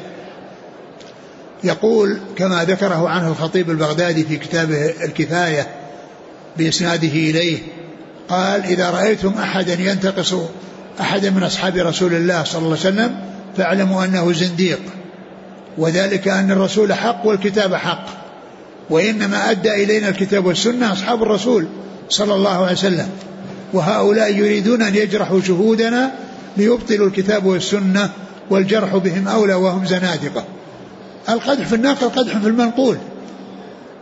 Speaker 2: يقول كما ذكره عنه الخطيب البغدادي في كتابه الكفاية بإسناده إليه، قال إذا رأيتم أحدا ينتقص أحدا من أصحاب رسول الله صلى الله عليه وسلم فاعلموا أنه زنديق، وذلك أن الرسول حق والكتاب حق، وإنما أدى إلينا الكتاب والسنة أصحاب الرسول صلى الله عليه وسلم، وهؤلاء يريدون أن يجرحوا شهودنا ليبطلوا الكتاب والسنة والجرح بهم أولى وهم زنادقة. القدح في الناقل قدح في المنقول.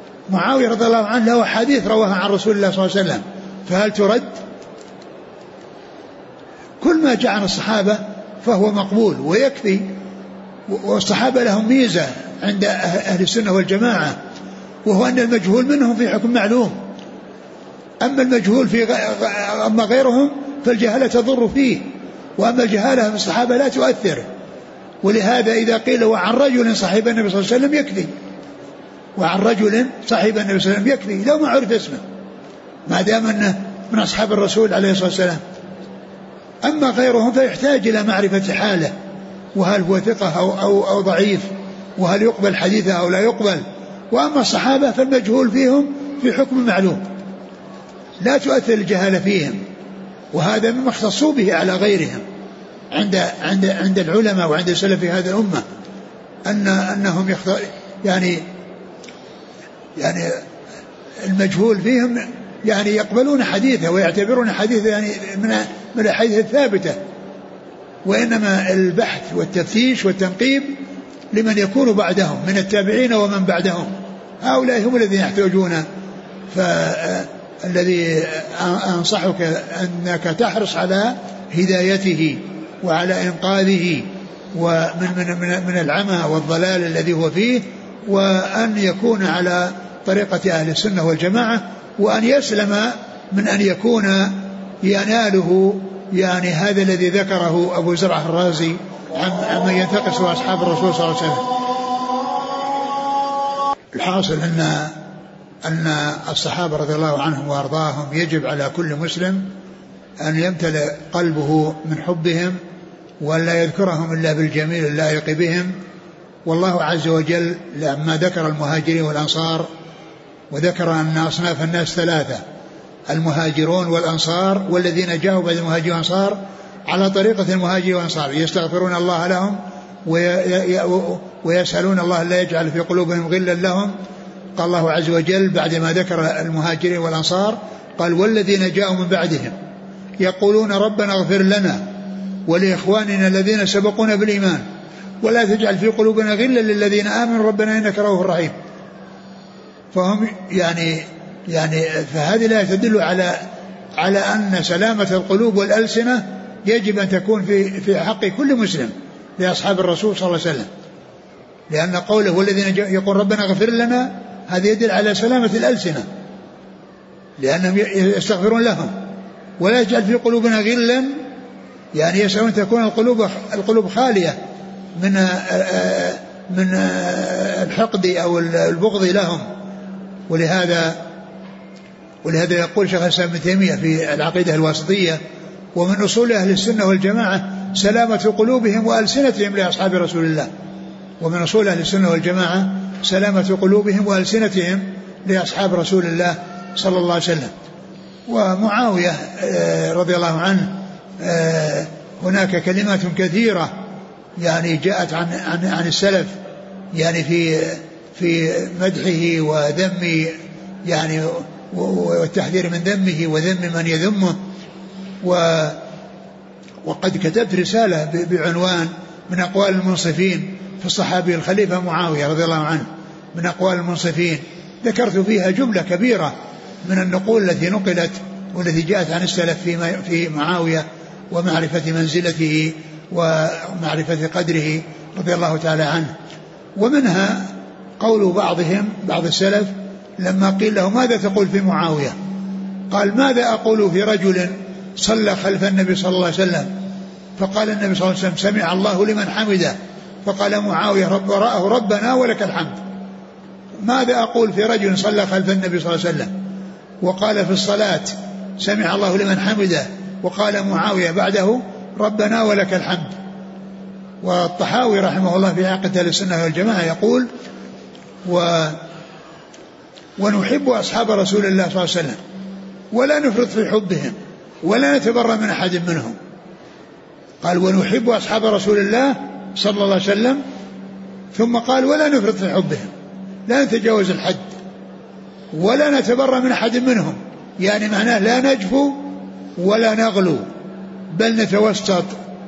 Speaker 2: معاوية رضي الله عنه له حديث رواها عن رسول الله صلى الله عليه وسلم، فهل ترد؟ كل ما جاء عن الصحابة فهو مقبول ويكفي. والصحابة لهم ميزة عند أهل السنة والجماعة، وهو أن المجهول منهم في حكم معلوم، أما المجهول أما غيرهم فالجهالة تضر فيه، وأما الجهالة من الصحابة لا تؤثر. ولهذا إذا قيل وعن رجل صحيب النبي صلى الله عليه وسلم يكفي، وعن رجل صحيب النبي صلى الله عليه وسلم يكفي لو ما عرف اسمه ما دام أنه من أصحاب الرسول عليه الصلاة والسلام. أما غيرهم فيحتاج إلى معرفة حاله، وهل هو ثقة أو ضعيف، وهل يقبل حديثه أو لا يقبل. وأما الصحابة فالمجهول فيهم في حكم معلوم لا تؤثر الجهالة فيهم، وهذا مما اختصوا به على غيرهم عند العلماء وعند سلف هذه الأمة، أنهم يعني المجهول فيهم يعني يقبلون حديثه ويعتبرون حديثه يعني من الحديث الثابتة، وإنما البحث والتفتيش والتنقيب لمن يكون بعدهم من التابعين ومن بعدهم، هؤلاء هم الذين يحتاجون. فالذي أنصحك أنك تحرص على هدايته وعلى إنقاذه ومن العمى والضلال الذي هو فيه، وأن يكون على طريقة أهل السنة والجماعة، وأن يسلم من أن يكون يناله يعني هذا الذي ذكره أبو زرعة الرازي عمن ينتقص أصحاب الرسول صلى الله عليه وسلم. الحاصل أن الصحابة رضي الله عنهم وأرضاهم يجب على كل مسلم أن يمتلئ قلبه من حبهم ولا يذكرهم إلا بالجميل اللائق بهم. والله عز وجل لما ذكر المهاجرين والأنصار وذكر أن أصناف الناس ثلاثة: المهاجرون والأنصار والذين جاءوا بعد المهاجرين والأنصار على طريقة المهاجرين والأنصار يستغفرون الله لهم ويسألون الله لا يجعل في قلوبهم غلا لهم. قال الله عز وجل بعدما ذكر المهاجرين والأنصار قال: والذين جاءوا من بعدهم يقولون ربنا اغفر لنا ولإخواننا الذين سبقونا بالإيمان ولا تجعل في قلوبنا غلا للذين آمنوا ربنا إنك رؤوف رحيم. فهم يعني فهذه لا تدل على أن سلامة القلوب والألسنة يجب أن تكون في حق كل مسلم لأصحاب الرسول صلى الله عليه وسلم، لأن قوله والذين يقول ربنا اغفر لنا هذا يدل على سلامة الألسنة، لأنهم يستغفرون لهم. ولا يجعل في قلوبنا غلا، يعني يسعون تكون القلوب خالية من الحقد أو البغض لهم. ولهذا يقول شيخ الإسلام ابن تيمية في العقيدة الواسطية: ومن أصول أهل السنة والجماعة سلامة قلوبهم وألسنتهم لأصحاب رسول الله. ومن أصول أهل السنة والجماعة سلامة قلوبهم وألسنتهم لأصحاب رسول الله صلى الله عليه وسلم. ومعاوية رضي الله عنه هناك كلمات كثيرة يعني جاءت عن السلف يعني في مدحه وذم يعني والتحذير من ذمه وذم من يذمه. وقد كتبت رسالة بعنوان من أقوال المنصفين في الصحابي الخليفة معاوية رضي الله عنه، من أقوال المنصفين، ذكرت فيها جملة كبيرة من النقول التي نقلت والتي جاءت عن السلف في معاوية ومعرفة منزلته ومعرفة قدره رضي الله تعالى عنه. ومنها قول بعض السلف لما قيل له ماذا تقول في معاوية؟ قال: ماذا أقول في رجل صلى خلف النبي صلى الله عليه وسلم فقال النبي صلى الله عليه وسلم سمع الله لمن حمده، فقال معاوية وراءه ربنا ولك الحمد. ماذا أقول في رجل صلى خلف النبي صلى الله عليه وسلم وقال في الصلاة سمع الله لمن حمده وقال معاوية بعده ربنا ولك الحمد. والطحاوي رحمه الله في عقيدة السنة والجماعة يقول: ونحب أصحاب رسول الله صلى الله عليه وسلم ولا نفرط في حبهم ولا نتبرأ من أحد منهم. قال: ونحب أصحاب رسول الله صلى الله عليه وسلم، ثم قال: ولا نفرط في حبهم، لا نتجاوز الحد ولا نتبرأ من أحد منهم، يعني معناه لا نجفو ولا نغلو بل نتوسط،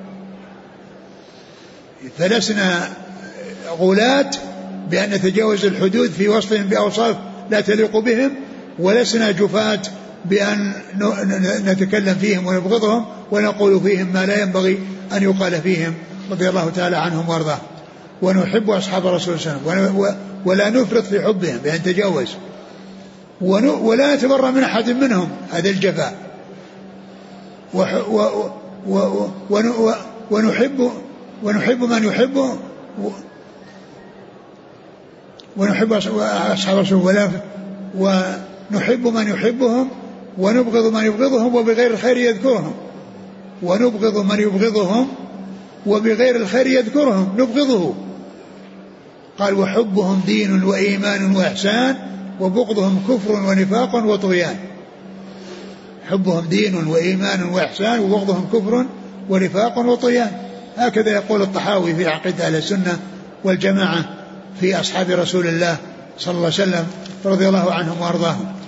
Speaker 2: فلسنا غلاة بأن نتجاوز الحدود في وصفهم بأوصاف لا تليق بهم، ولسنا جفاة بأن نتكلم فيهم ونبغضهم ونقول فيهم ما لا ينبغي أن يقال فيهم رضي الله تعالى عنهم وارضاهم. ونحب أصحاب الرسول صلى الله عليه وسلم ولا نفرط في حبهم بأن نتجاوز، ولا نتبرأ من أحد منهم، هذا الجفاء. ونحب من يحبه ونحب أصحاب الرسول ونحب من يحبهم ونبغض من يبغضهم وبغير الخير يذكرهم. ونبغض من يبغضهم وبغير الخير يذكرهم نبغضه. قال وحبهم دين وإيمان وإحسان وبغضهم كفر ونفاق وطغيان. حبهم دين وإيمان وإحسان وبغضهم كفر ونفاق وطغيان. هكذا يقول الطحاوي في عقيدة أهل السنة والجماعة في أصحاب رسول الله صلى الله عليه وسلم رضي الله عنهم وأرضاهم.